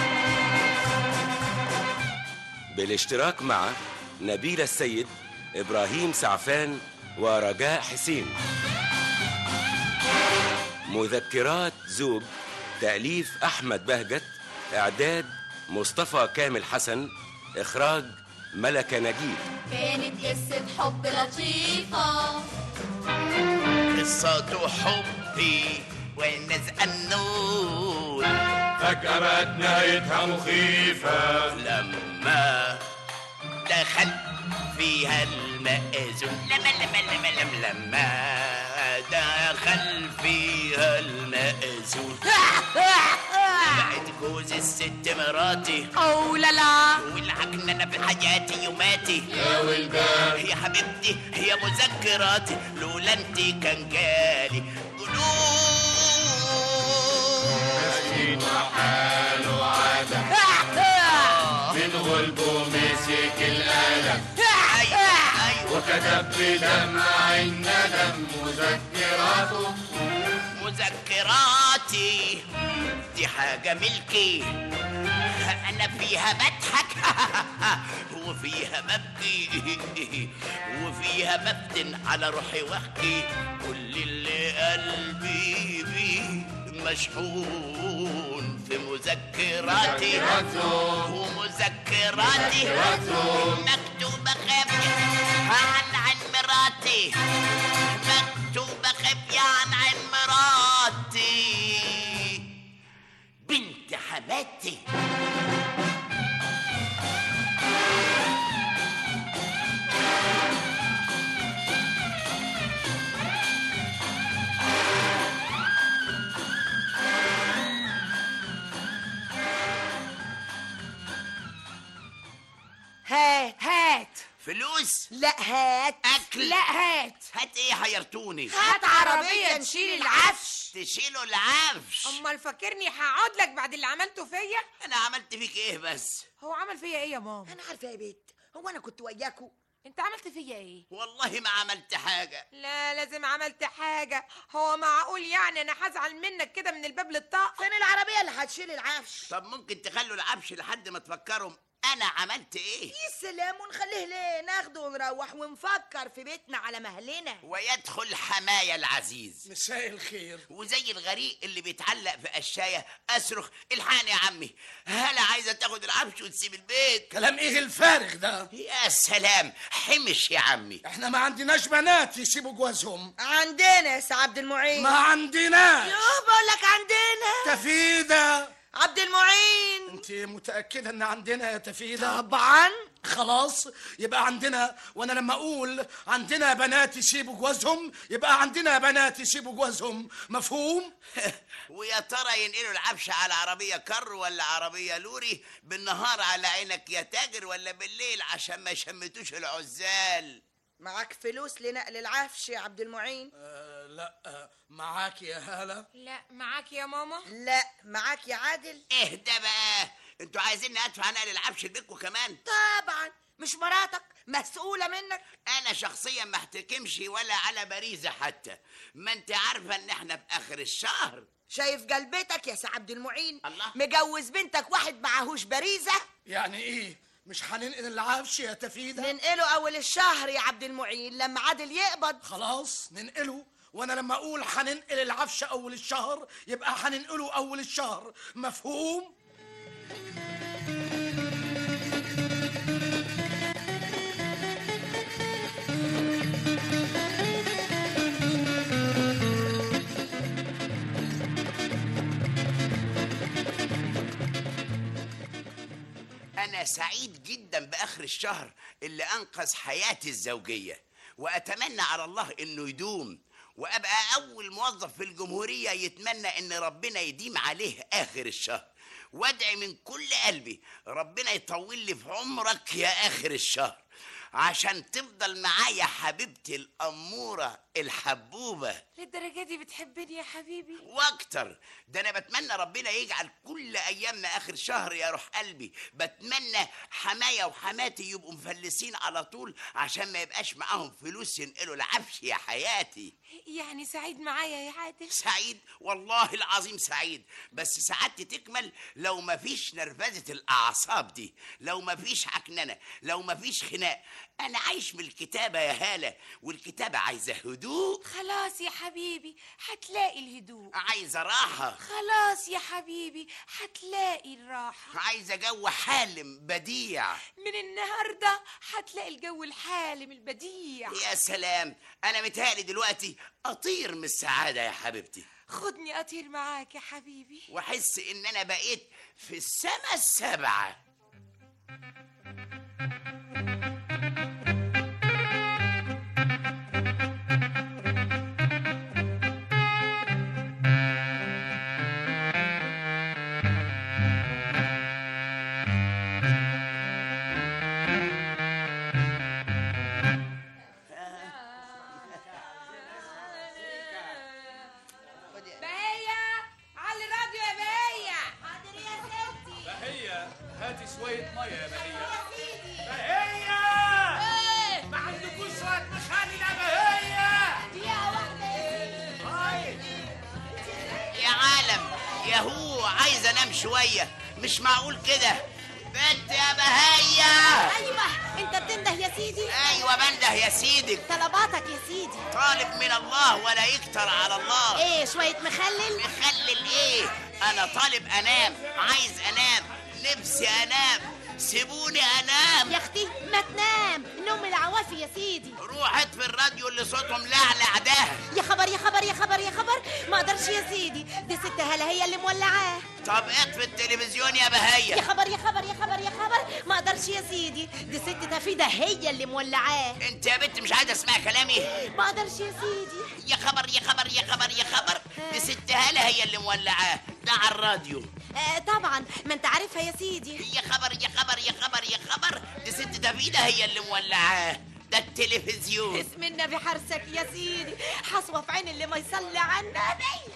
بالاشتراك مع نبيل السيد، إبراهيم سعفان، ورجاء حسين. مذكرات زوج، تأليف أحمد بهجت، إعداد مصطفى كامل حسن، إخراج ملكة نجيب. كانت قصة حب لطيفة، قصة حبي ونزق النور، فجأة بقت نهايتها مخيفة لما دخل فيها المأذون. لما دخل فيها المأذون بقت جوز الست مراتي. أو لا لا، والعجنة أنا في حياتي يوماتي. يا ولدان يا حبيبتي هي مذكراتي، لولا انتي كان جالي مسكين وحاله عادة من غلبه مسك القلم وكتب بدمع الندم مذكراتي دي حاجة ملكي، أنا فيها بضحك وفيها ببكي وفيها بفتن على روحي واحكي كل اللي قلبي بيه مشحون في مذكراتي. ومذكراتي مكتوبة خافية عن مراتي، مكتوبة خافية عن مراتي بنت حماتي. هات فلوس؟ لا هات. أكل؟ لا هات. هات ايه حيرتوني؟ هات عربية نشيل العفش. تشيلوا العفش؟ امال فاكرني هقعد لك بعد اللي عملته فيا؟ انا عملت فيك ايه بس؟ هو عمل فيا ايه يا ماما؟ انا عارفه يا بنت، هو انا كنت وياكوا؟ انت عملت فيا ايه؟ والله ما عملت حاجة. لا لازم عملت حاجة. هو معقول يعني انا هزعل منك كده من الباب للطاق؟ فين العربية اللي هتشيل العفش؟ طب ممكن تخلوا العفش لحد ما تفكروا انا عملت ايه؟ يا سلام، ونخليه ليه؟ ناخده ونروح ونفكر في بيتنا على مهلنا. ويدخل حماية العزيز. مساء الخير. وزي الغريق اللي بيتعلق في قشاية اصرخ الحقني يا عمي، هلا عايزة تاخد العفش وتسيب البيت. كلام ايه الفارغ ده؟ يا سلام، حمش يا عمي. احنا ما عندناش بنات يسيبوا جوازهم. عندنا يا سي عبد المعين. ما عندناش. يوه بقول لك عندنا. تفيدة عبد المعين. انت متأكدة ان عندنا يا تفيدة؟ طبعا. خلاص يبقى عندنا، وانا لما اقول عندنا بنات يسيبوا جوازهم يبقى عندنا بنات يسيبوا جوازهم، مفهوم؟ ويا ترى ينقلوا العفش على عربية كر ولا عربية لوري؟ بالنهار على عينك يا تاجر ولا بالليل عشان ما يشمتوش العزال؟ معاك فلوس لنقل العفش يا عبد المعين؟ لا. معاك يا هالة؟ لا. معاك يا ماما؟ لا. معاك يا عادل؟ اهدى بقى، انتوا عايزيني ادفع نقل العفش لبيتكم كمان؟ طبعا، مش مراتك مسؤولة منك؟ انا شخصيا ما احتكمش ولا على باريزة حتى، ما انت عارفة ان احنا في اخر الشهر. شايف قلبتك يا سي عبد المعين؟ الله. مجوز بنتك واحد معهوش باريزة؟ يعني ايه؟ مش هننقل العفش يا تفيدة؟ ننقله اول الشهر يا عبد المعين لما عادل يقبض. خلاص ننقله، وانا لما اقول هننقل العفش اول الشهر يبقى هننقله اول الشهر، مفهوم؟ أنا سعيد جدا بآخر الشهر اللي أنقذ حياتي الزوجية، وأتمنى على الله إنه يدوم، وأبقى أول موظف في الجمهورية يتمنى إن ربنا يديم عليه آخر الشهر، وأدعي من كل قلبي ربنا يطول لي في عمرك يا آخر الشهر عشان تفضل معايا حبيبتي الأمورة الحبوبة. للدرجة دي بتحبني يا حبيبي؟ واكتر، ده انا بتمنى ربنا يجعل كل ايامنا اخر شهر يا روح قلبي. بتمنى حماية وحماتي يبقوا مفلسين على طول عشان ما يبقاش معاهم فلوس ينقلوا العفش يا حياتي. يعني سعيد معايا يا عادل؟ سعيد والله العظيم سعيد، بس سعادتي تكمل لو ما فيش نرفزة الاعصاب دي، لو ما فيش عكننة، لو ما فيش خناق. انا عايش من الكتابة يا هالة، والكتابة عايزة هدوء. خلاص يا حبيبي هتلاقي الهدوء. عايزة راحة. خلاص يا حبيبي هتلاقي الراحة. عايزة جو حالم بديع. من النهاردة هتلاقي الجو الحالم البديع. يا سلام، أنا متهيألي دلوقتي أطير من السعادة يا حبيبتي. خدني أطير معاك يا حبيبي، وأحس إن أنا بقيت في السما السبعة. شوية مية يا بهية. بهية! ما عندكوش شوية مخالي يا بهية؟ دقيقة واحدة يا عالم يا هو، عايز انام شوية، مش معقول كده. بنت يا بهية. ايوه انت بتنده يا سيدي. ايوه بنده يا سيدي. طلباتك يا سيدي. طالب من الله ولا يكتر على الله. ايه شوية مخلل؟ مخلل ايه؟ انا طالب انام، عايز انام، نفسي انام، سيبوني انام. يا اختي ما تنام، نوم العوافي يا سيدي. روح اطفي الراديو اللي صوتهم لعلع ده. يا خبر يا خبر يا خبر يا خبر، ما اقدرش يا سيدي، دي ست هلا هي اللي مولعاه. طب اطفي التلفزيون يا بهية. يا خبر يا خبر يا خبر يا خبر، ما اقدرش يا سيدي، دي ست تفيدة هي اللي مولعاه. انت يا بنت مش عايزة اسمع كلامي؟ ما اقدرش يا سيدي. يا خبر يا خبر يا خبر يا خبر، دي ست هلا هي اللي مولعاه ده على الراديو. طبعا ما انت عارفها يا سيدي. يا خبر يا خبر يا خبر يا خبر، دي ست تفيدة هي اللي مولعاه ده التلفزيون. اسم النبي حرسك يا سيدي، حصوة في عين اللي ما يصلي على النبي.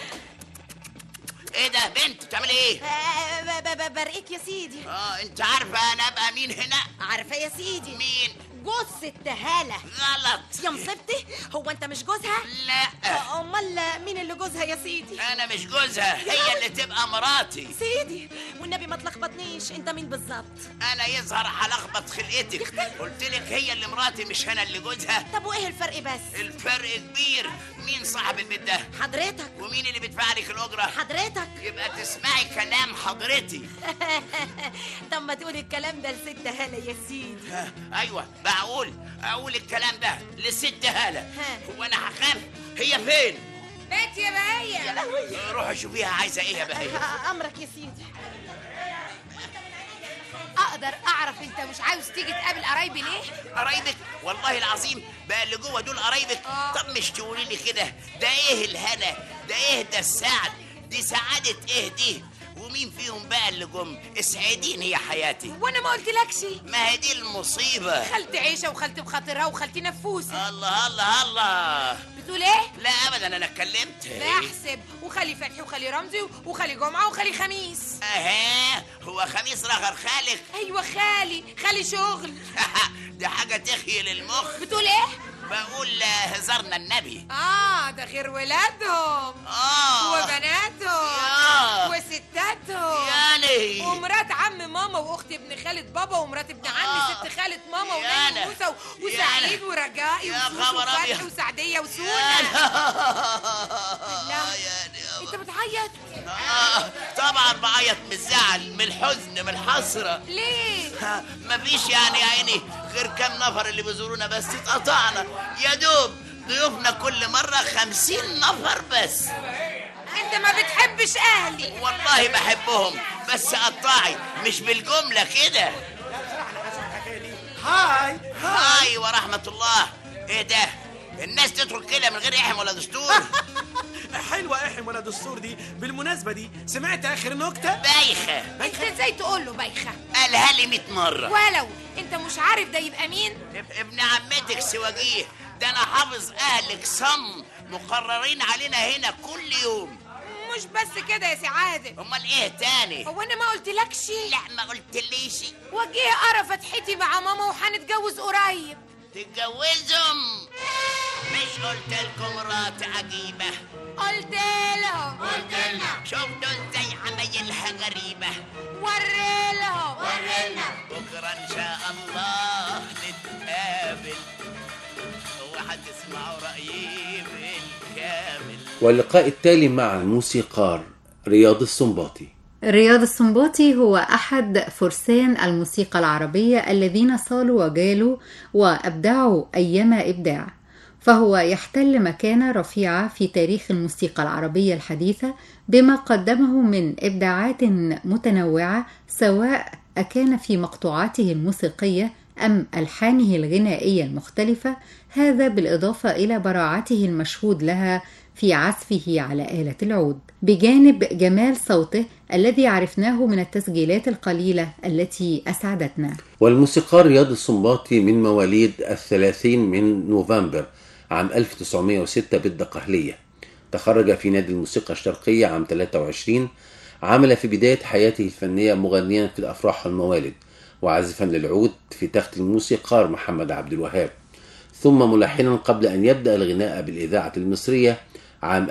ايه ده بنت بتعمل ايه؟ برقيك يا سيدي. انت عارفه انا ابقى مين هنا؟ عارفه يا سيدي. مين؟ جوز ست هالة. غلط يا مصيبتي، هو انت مش جوزها؟ لا. امال مين اللي جوزها يا سيدي؟ انا مش جوزها، هي اللي تبقى مراتي. سيدي والنبي ما تلخبطنيش، انت مين بالظبط؟ انا يظهر هلخبط خلقتك، قلت لك هي اللي مراتي مش انا اللي جوزها. طب وايه الفرق بس؟ الفرق كبير. مين صاحب البيت ده؟ حضرتك. ومين اللي بيدفع لك الاجره؟ حضرتك. يبقى تسمعي كلام حضرتي. طب ما تقول الكلام ده لست هالة يا سيدي. ايوه اقول الكلام ده لست هالة. هو انا هخاف؟ هي فين؟ بنت يا بهية. يا لهوي، روحي شوفيها عايزه ايه يا بهية. امرك يا سيدي. اقدر اعرف انت مش عاوز تيجي تقابل قرايبي ليه؟ قرايبك؟ والله العظيم بقى اللي جوه دول قرايبك. طب مش تقولي لي كده، ده ايه الهنا، ده ايه ده السعد، دي سعادة ايه دي؟ ومين فيهم بقى اللي جم؟ اسعديني يا حياتي. وانا ما قلتلكش؟ ما هي دي المصيبة. خالتي عيشة وخالتي بخاطرها وخالتي نفوسة. الله الله الله. بتقول ايه؟ لا ابدا انا اتكلمت. لا احسب، وخالي فتحي وخالي رمزي وخالي جمعة وخالي خميس. اها، هو خميس رغر خالك؟ ايوه خالي شغل. دي حاجة تخيل المخ. بتقول ايه؟ بقول هزارنا النبي. ده غير ولادهم وبناتهم وستاتهم يعني ومرات عم ماما واخت ابن خالة بابا ومرات ابن عم ست خالة ماما ونانا وموسى وسعيد ورجائي وفتحي وسعدية وسونا. لا انت بتعيط؟ طبعا بعيط من الزعل، من الحزن، من الحسرة. ليه؟ مفيش يعني يا عيني غير كام نفر اللي بيزورونا بس، اتقطعنا يا دوب ضيوفنا كل مرة 50 نفر بس. انت ما بتحبش اهلي؟ والله بحبهم بس قطاعي مش بالجملة كده. هاي ورحمة الله. ايه ده؟ الناس تدخل كده من غير احم ولا دستور؟ حلوة احم ولا دستور دي. بالمناسبة دي سمعت اخر نكتة؟ بايخة. انت ازاي تقول له بايخة؟ قالها لي 100 مرة. ولو انت مش عارف ده يبقى مين؟ ابن عمتك سواجيه. ده انا حافظ اهلك صم، مقررين علينا هنا كل يوم. مش بس كده يا سي عادل. امال ايه تاني؟ هو انا ما قلتلكش؟ لا ما قلتليش. وجيه قرا فتحتي مع ماما وهنتجوز قريب. تتجوزهم؟ مش قلت لكم رات عجيبة؟ قلت لهم. شفتوا ازاي عمايلها غريبة؟ ورينا بكرة ان شاء الله نتقابل وهتسمعوا رأيي بالكامل. واللقاء التالي مع الموسيقار رياض السنباطي. رياض السنباطي هو أحد فرسان الموسيقى العربية الذين صالوا وجالوا وأبدعوا أيما إبداع، فهو يحتل مكانة رفيعة في تاريخ الموسيقى العربية الحديثة بما قدمه من إبداعات متنوعة، سواء أكان في مقطوعاته الموسيقية أم ألحانه الغنائية المختلفة، هذا بالإضافة إلى براعته المشهود لها في عزفه على آلة العود، بجانب جمال صوته الذي عرفناه من التسجيلات القليلة التي أسعدتنا. والموسيقار رياض السنباطي من مواليد 30 نوفمبر عام 1906 بالدقهلية. تخرج في نادي الموسيقى الشرقية عام 23. عمل في بداية حياته الفنية مغنيا في الأفراح والموالد، وعازفا للعود في تخت الموسيقار محمد عبد الوهاب، ثم ملحنا قبل أن يبدأ الغناء بالإذاعة المصرية عام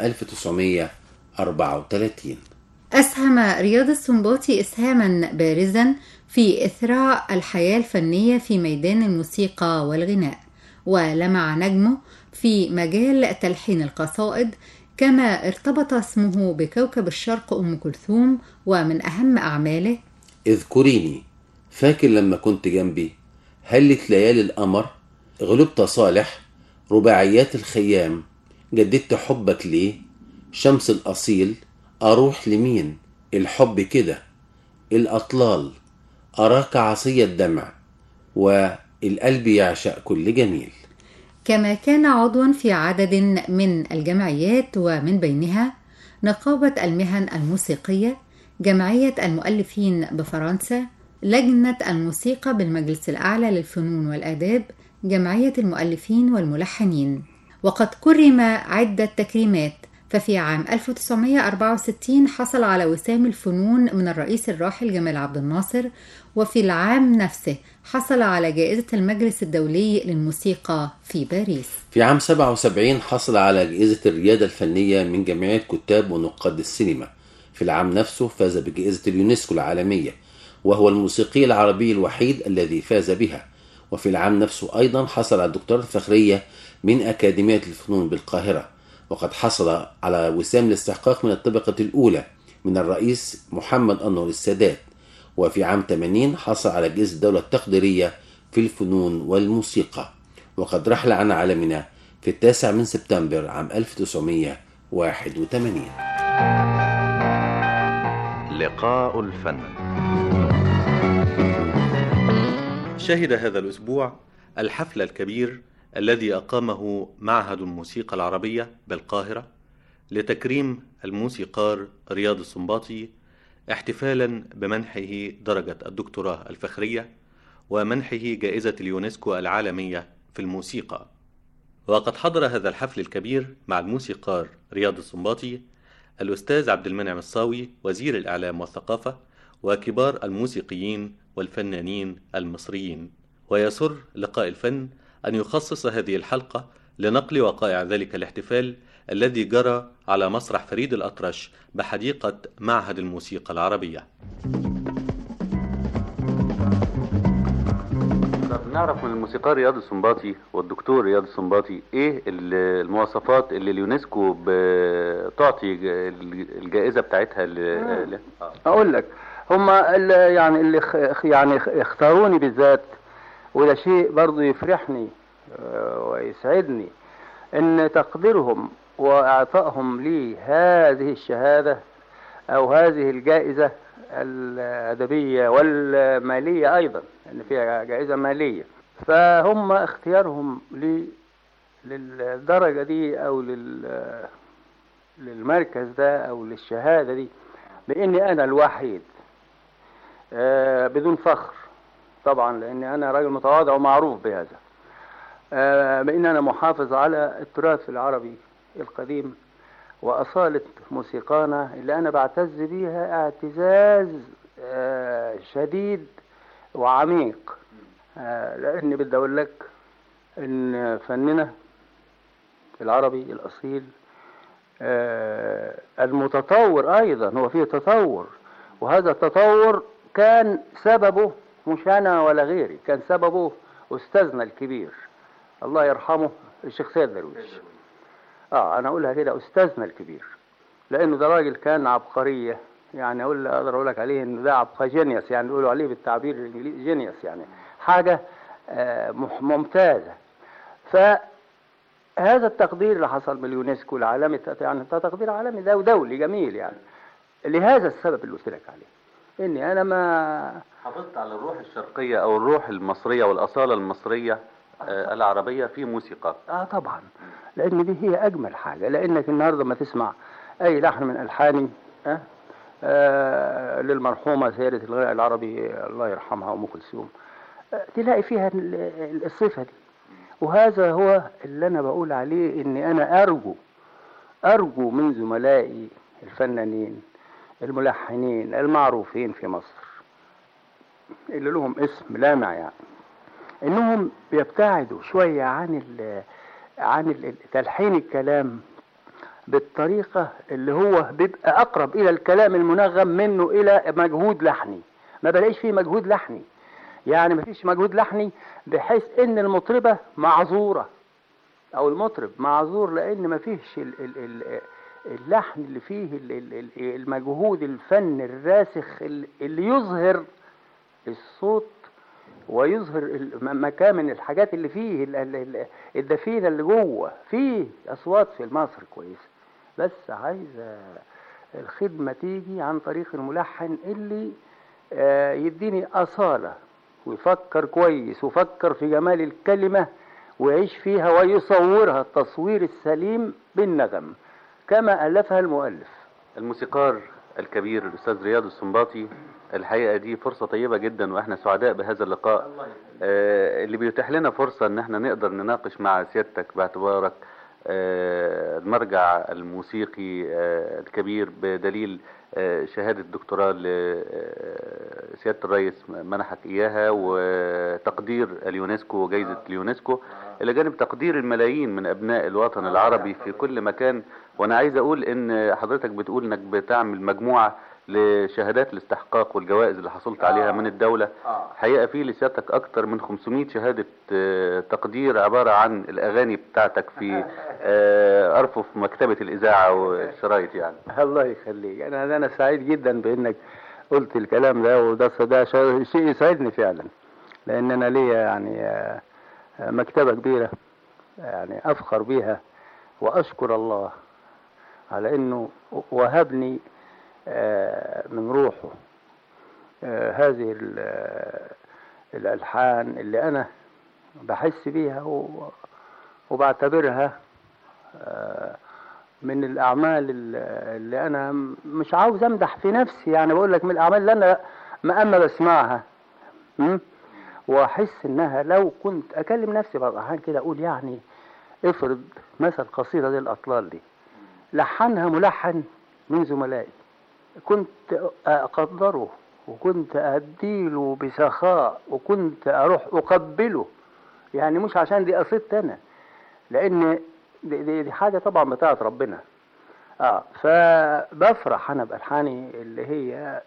1934. أسهم رياض السنباطي إسهاما بارزا في إثراء الحياة الفنية في ميدان الموسيقى والغناء، ولمع نجمه في مجال تلحين القصائد، كما ارتبط اسمه بكوكب الشرق أم كلثوم. ومن أهم أعماله اذكريني، فاكر لما كنت جنبي، هلت ليالي القمر، غلبت صالح، رباعيات الخيام، جددت حبك ليه، شمس الأصيل، أروح لمين، الحب كده، الأطلال، أراك عصي الدمع، والقلب يعشق كل جميل. كما كان عضوا في عدد من الجمعيات، ومن بينها نقابة المهن الموسيقية، جمعية المؤلفين بفرنسا، لجنة الموسيقى بالمجلس الأعلى للفنون والآداب، جمعية المؤلفين والملحنين. وقد كرم عدة تكريمات، ففي عام 1964 حصل على وسام الفنون من الرئيس الراحل جمال عبد الناصر، وفي العام نفسه حصل على جائزة المجلس الدولي للموسيقى في باريس. في عام 77 حصل على جائزة الريادة الفنية من جمعية كتاب ونقاد السينما. في العام نفسه فاز بجائزة اليونسكو العالمية، وهو الموسيقي العربي الوحيد الذي فاز بها. وفي العام نفسه أيضا حصل على الدكتوراه الفخرية من أكاديمية الفنون بالقاهرة، وقد حصل على وسام الاستحقاق من الطبقة الأولى من الرئيس محمد أنور السادات. وفي عام 80 حصل على جائزة الدولة التقديرية في الفنون والموسيقى، وقد رحل عن عالمنا في 9 سبتمبر عام 1981. لقاء الفن. شهد هذا الأسبوع الحفل الكبير الذي أقامه معهد الموسيقى العربية بالقاهرة لتكريم الموسيقار رياض السنباطي، احتفالا بمنحه درجة الدكتوراه الفخرية ومنحه جائزة اليونسكو العالمية في الموسيقى. وقد حضر هذا الحفل الكبير مع الموسيقار رياض السنباطي الأستاذ عبد المنعم الصاوي وزير الإعلام والثقافة وكبار الموسيقيين والفنانين المصريين. ويسر لقاء الفن أن يخصص هذه الحلقة لنقل وقائع ذلك الاحتفال الذي جرى على مسرح فريد الأطرش بحديقة معهد الموسيقى العربية. نعرف من الموسيقار رياض السنباطي والدكتور رياض السنباطي ايه المواصفات اللي اليونسكو بتعطي الجائزة بتاعتها اقول لك هم اللي اختاروني بالذات، وده شيء برضو يفرحني ويسعدني ان تقديرهم واعطائهم لي هذه الشهادة او هذه الجائزة الأدبية والمالية أيضا، لأن فيها جائزة مالية. فهم اختيارهم لي للدرجة دي أو للمركز ده أو للشهادة دي بإني أنا الوحيد، بدون فخر طبعا، لأني أنا راجل متواضع ومعروف بهذا، بإن أنا محافظ على التراث العربي القديم وأصالة موسيقانا اللي أنا بعتز بيها اعتزاز شديد وعميق، لأني بدي أقول لك إن فننا العربي الأصيل المتطور أيضا هو فيه تطور، وهذا التطور كان سببه مش أنا ولا غيري، كان سببه أستاذنا الكبير الله يرحمه الشيخ سيد درويش. أنا أقولها كده أستاذنا الكبير، لأنه ده راجل كان عبقرية، يعني أقدر أقول لك عليه إنه ده عبقري جينيوس، يعني بيقولوا عليه بالتعبير الإنجليزي جينيوس، يعني حاجة ممتازة. فهذا التقدير اللي حصل من اليونسكو العالمي، يعني تقدير عالمي ده ودولي جميل، يعني لهذا السبب اللي قلت لك عليه، إني أنا ما حافظت على الروح الشرقية أو الروح المصرية والأصالة المصرية العربية في موسيقى. طبعا، لأن دي هي أجمل حاجة، لأنك النهاردة ما تسمع أي لحن من ألحاني للمرحومة سيدة الغناء العربي الله يرحمها أم كلثوم، تلاقي فيها الصفة دي. وهذا هو اللي أنا بقول عليه، إني أنا أرجو من زملائي الفنانين الملحنين المعروفين في مصر اللي لهم اسم لامع، يعني إنهم بيبتعدوا شوية عن تلحين الكلام بالطريقة اللي هو بيبقى أقرب إلى الكلام المنغم منه إلى مجهود لحني. ما بلاقيش فيه مجهود لحني، يعني ما فيش مجهود لحني بحيث إن المطربة معذورة أو المطرب معذور، لأن ما فيش اللحن اللي فيه المجهود الفن الراسخ اللي يظهر الصوت ويظهر مكامن الحاجات اللي فيه الدفينة اللي جوه. فيه أصوات في مصر كويسة، بس عايزة الخدمة تيجي عن طريق الملحن اللي يديني أصالة ويفكر كويس ويفكر في جمال الكلمة ويعيش فيها ويصورها التصوير السليم بالنغم كما ألفها المؤلف. الموسيقار الكبير الأستاذ رياض السنباطي، الحقيقة دي فرصة طيبة جدا وإحنا سعداء بهذا اللقاء اللي بيتيح لنا فرصة إن إحنا نقدر نناقش مع سيادتك باعتبارك المرجع الموسيقي الكبير، بدليل شهادة دكتوراه لسيادة الرئيس منحك إياها، وتقدير اليونسكو وجائزة اليونسكو، إلى جانب تقدير الملايين من أبناء الوطن العربي في كل مكان. وأنا عايز أقول إن حضرتك بتقول إنك بتعمل مجموعة لشهادات الاستحقاق والجوائز اللي حصلت عليها من الدولة. حقيقة في لسيادتك أكتر من 500 شهادة تقدير عبارة عن الأغاني بتاعتك في أرفف مكتبة الإذاعة والشرايط يعني. الله يخليك، أنا سعيد جدا بأنك قلت الكلام ده، وده شيء يسعدني فعلا، لأن أنا ليا يعني مكتبة كبيرة يعني أفخر بيها، وأشكر الله على أنه وهبني من روحه هذه الألحان اللي أنا بحس بيها وبعتبرها من الأعمال اللي أنا مش عاوز أمدح في نفسي، يعني بقول لك من الأعمال اللي أنا مأمل أسمعها، وأحس إنها لو كنت أكلم نفسي بعض الأحيان كده أقول يعني افرض مثل قصيدة زي الأطلال دي لحنها ملحن من زملائي كنت أقدره وكنت أديله بسخاء وكنت أروح أقبله، يعني مش عشان دي قصيدتي أنا، لأن دي حاجة طبعا بتاعت ربنا. فبفرح أنا بألحاني اللي هي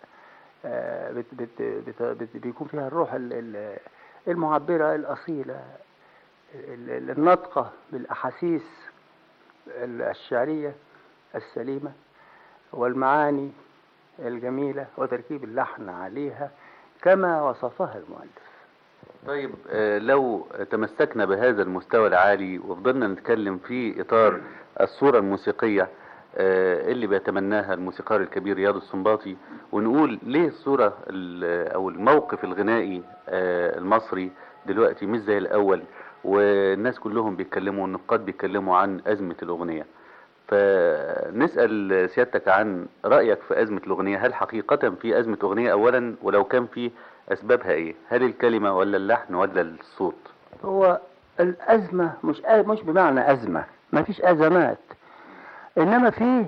بيكون فيها الروح المعبرة الأصيلة الناطقة بالأحاسيس الشعرية السليمة والمعاني الجميلة وتركيب اللحن عليها كما وصفها المؤلف. طيب لو تمسكنا بهذا المستوى العالي وفضلنا نتكلم في إطار الصورة الموسيقية اللي بيتمناها الموسيقار الكبير رياض السنباطي، ونقول ليه الصورة أو الموقف الغنائي المصري دلوقتي مش زي الأول، والناس كلهم بيتكلموا والنقاد بيتكلموا عن أزمة الأغنية. فنسأل سيادتك عن رأيك في أزمة الأغنية، هل حقيقة في أزمة أغنية أولا، ولو كان في أسبابها إيه؟ هل الكلمة ولا اللحن ولا الصوت؟ هو الأزمة مش بمعنى أزمة، ما فيش أزمات، إنما في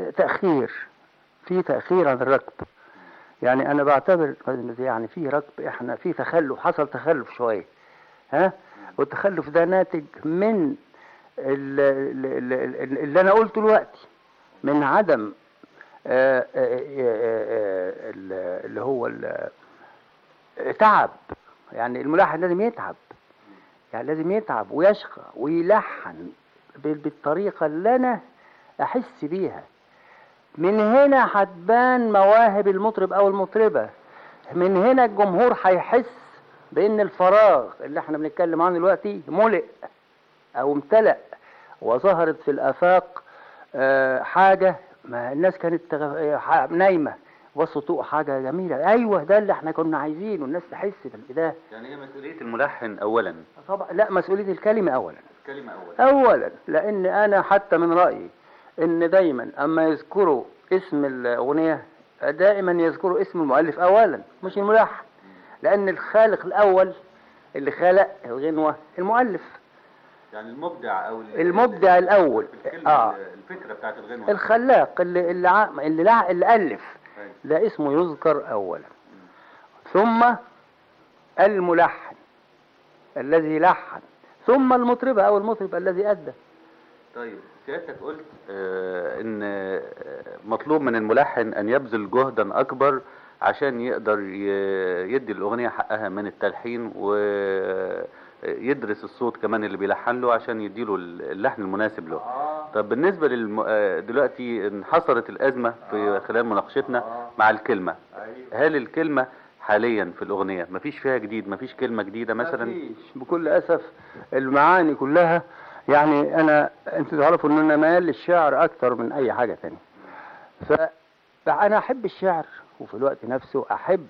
تأخير عن الركب. يعني أنا بعتبر يعني في ركب، إحنا في تخلف، حصل تخلف شوية، والتخلف ده ناتج من اللي أنا قلته دلوقتي، من عدم اللي هو تعب. يعني الملحن لازم يتعب، يعني لازم يتعب ويشقى ويلحن بالطريقة اللي أنا أحس بيها. من هنا هتبان مواهب المطرب أو المطربة، من هنا الجمهور هيحس بأن الفراغ اللي احنا بنتكلم عنه دلوقتي ملئ أو امتلأ، وظهرت في الآفاق حاجة ما الناس كانت نايمة وسطوء حاجة جميلة. أيوة ده اللي احنا كنا عايزينه، الناس تحس بالإله. يعني هي مسؤولية الملحن أولا؟ طبعا لا، مسؤولية الكلمة أولا. أولا، لأن أنا حتى من رأيي إن دايما أما يذكروا اسم الأغنية دائما يذكروا اسم المؤلف أولا مش الملحن، لأن الخالق الأول اللي خلق الغنوة المؤلف، يعني المبدع أو المبدع الأول، الفكرة بتاعت الغنوة، الخلاق اللي ألف، ده اسمه يذكر أولا، ثم الملحن الذي لحن، ثم المطربة أو المطرب الذي أدى. طيب سيادتك قلت إن مطلوب من الملحن أن يبذل جهدا أكبر عشان يقدر يدي الأغنية حقها من التلحين، ويدرس الصوت كمان اللي بيلحن له عشان يديله اللحن المناسب له. طب بالنسبة دلوقتي انحصرت الأزمة في خلال مناقشتنا مع الكلمة، هل الكلمة حاليا في الأغنية مفيش فيها جديد، مفيش كلمة جديدة مثلا؟ مفيش، بكل أسف المعاني كلها. يعني انتوا تعرفوا ان انا مال للشعر اكتر من اي حاجة تانية، فانا احب الشعر وفي الوقت نفسه احب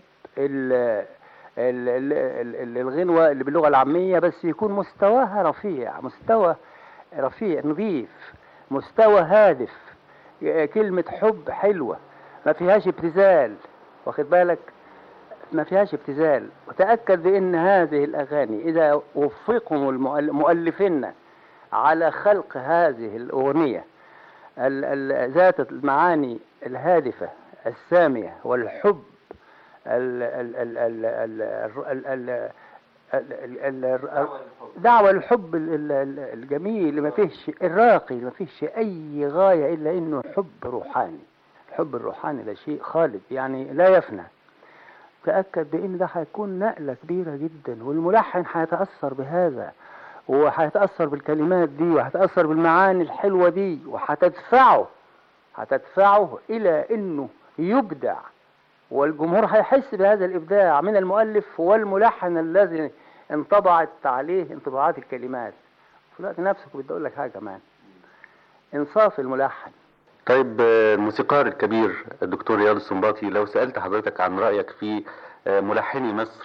الغنوة اللي باللغة العامية، بس يكون مستواها رفيع، مستوى رفيع نظيف، مستوى هادف، كلمة حب حلوة ما فيهاش ابتذال، واخد بالك، ما فيهاش ابتذال. وتأكد بأن هذه الأغاني إذا وفقهم المؤلفين على خلق هذه الأغنية ذات المعاني الهادفة السامية والحب دعوة الحب الجميل اللي ما فيهش الراقي، ما فيهش أي غاية إلا إنه حب روحاني. الحب الروحاني ده شيء خالد يعني لا يفنى. تأكد بأن ده هيكون نقلة كبيرة جدا، والملحن هيتأثر بهذا، وهيتأثر بالكلمات دي، وهيتأثر بالمعاني الحلوة دي، هتدفعه إلى إنه يبدع، والجمهور هيحس بهذا الإبداع من المؤلف والملحن الذي انطبعت عليه انطباعات الكلمات. في الوقت نفسه بدي أقول لك حاجة كمان، إنصاف الملحن. طيب الموسيقار الكبير الدكتور رياض السنباطي، لو سألت حضرتك عن رأيك في ملحني مصر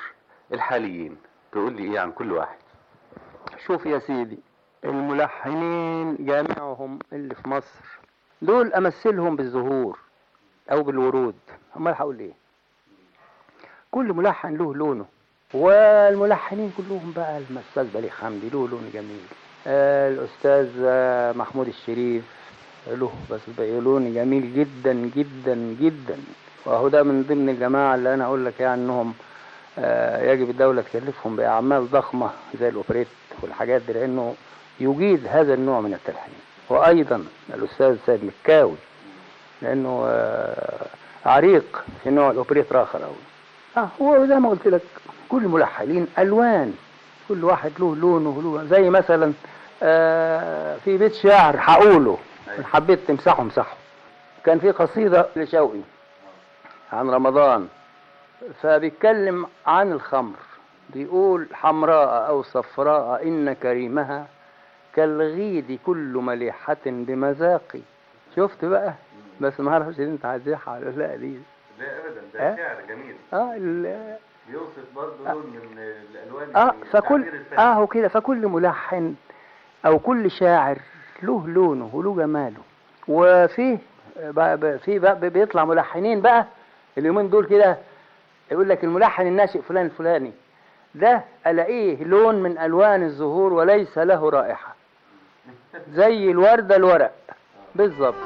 الحاليين تقول لي ايه عن كل واحد؟ شوف يا سيدي، الملحنين جميعهم اللي في مصر دول امثلهم بالزهور او بالورود. امال هقول ايه؟ كل ملحن له لونه، والملحنين كلهم بقى الاستاذ بليغ حمدي له لون جميل، الاستاذ محمود الشريف له بس لون جميل جدا جدا جدا، وهو ده من ضمن الجماعه اللي انا اقول لك يعني انهم يجب الدوله تكلفهم باعمال ضخمه زي الاوبريت والحاجات دي، لانه يجيد هذا النوع من التلحين. وايضا الاستاذ سيد مكاوي لانه عريق في نوع الاوبريت اخر قوي. هو زي ما قلت لك كل ملحنين الوان، كل واحد له لونه، زي مثلا في بيت شعر هقوله حبيت تمسحه مسحه. كان في قصيده لشوقي عن رمضان، فبيتكلم عن الخمر، بيقول حمراء او صفراء ان كريمها كالغيد كل مليحة بمذاقي. شفت بقى؟ بس ما اعرفش انت عايزها ولا لا دي. لا ابدا، ده شعر جميل. بيوصف برضه لون من الالوان. فكل هو كده، فكل ملحن او كل شاعر له لونه وله جماله. وفيه بيطلع ملحنين بقى اليومين دول كده يقول لك الملحن الناشئ فلان الفلاني ده الاقيه لون من الوان الزهور وليس له رائحه، زي الورده الورق بالظبط.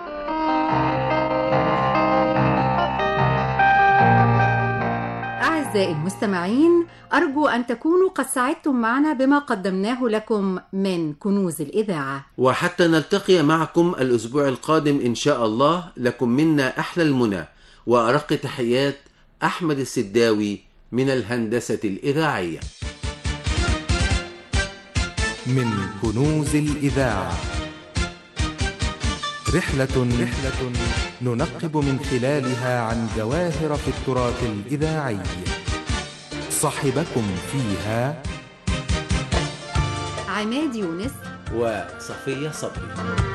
أعزائي المستمعين، أرجو أن تكونوا قد سعدتم معنا بما قدمناه لكم من كنوز الإذاعة. وحتى نلتقي معكم الأسبوع القادم إن شاء الله، لكم منا أحلى المنى وأرق تحيات أحمد السداوي من الهندسة الإذاعية. من كنوز الإذاعة، رحلة ننقب من خلالها عن جواهر في التراث الإذاعي. صاحبكم فيها عماد يونس وصفية صبري.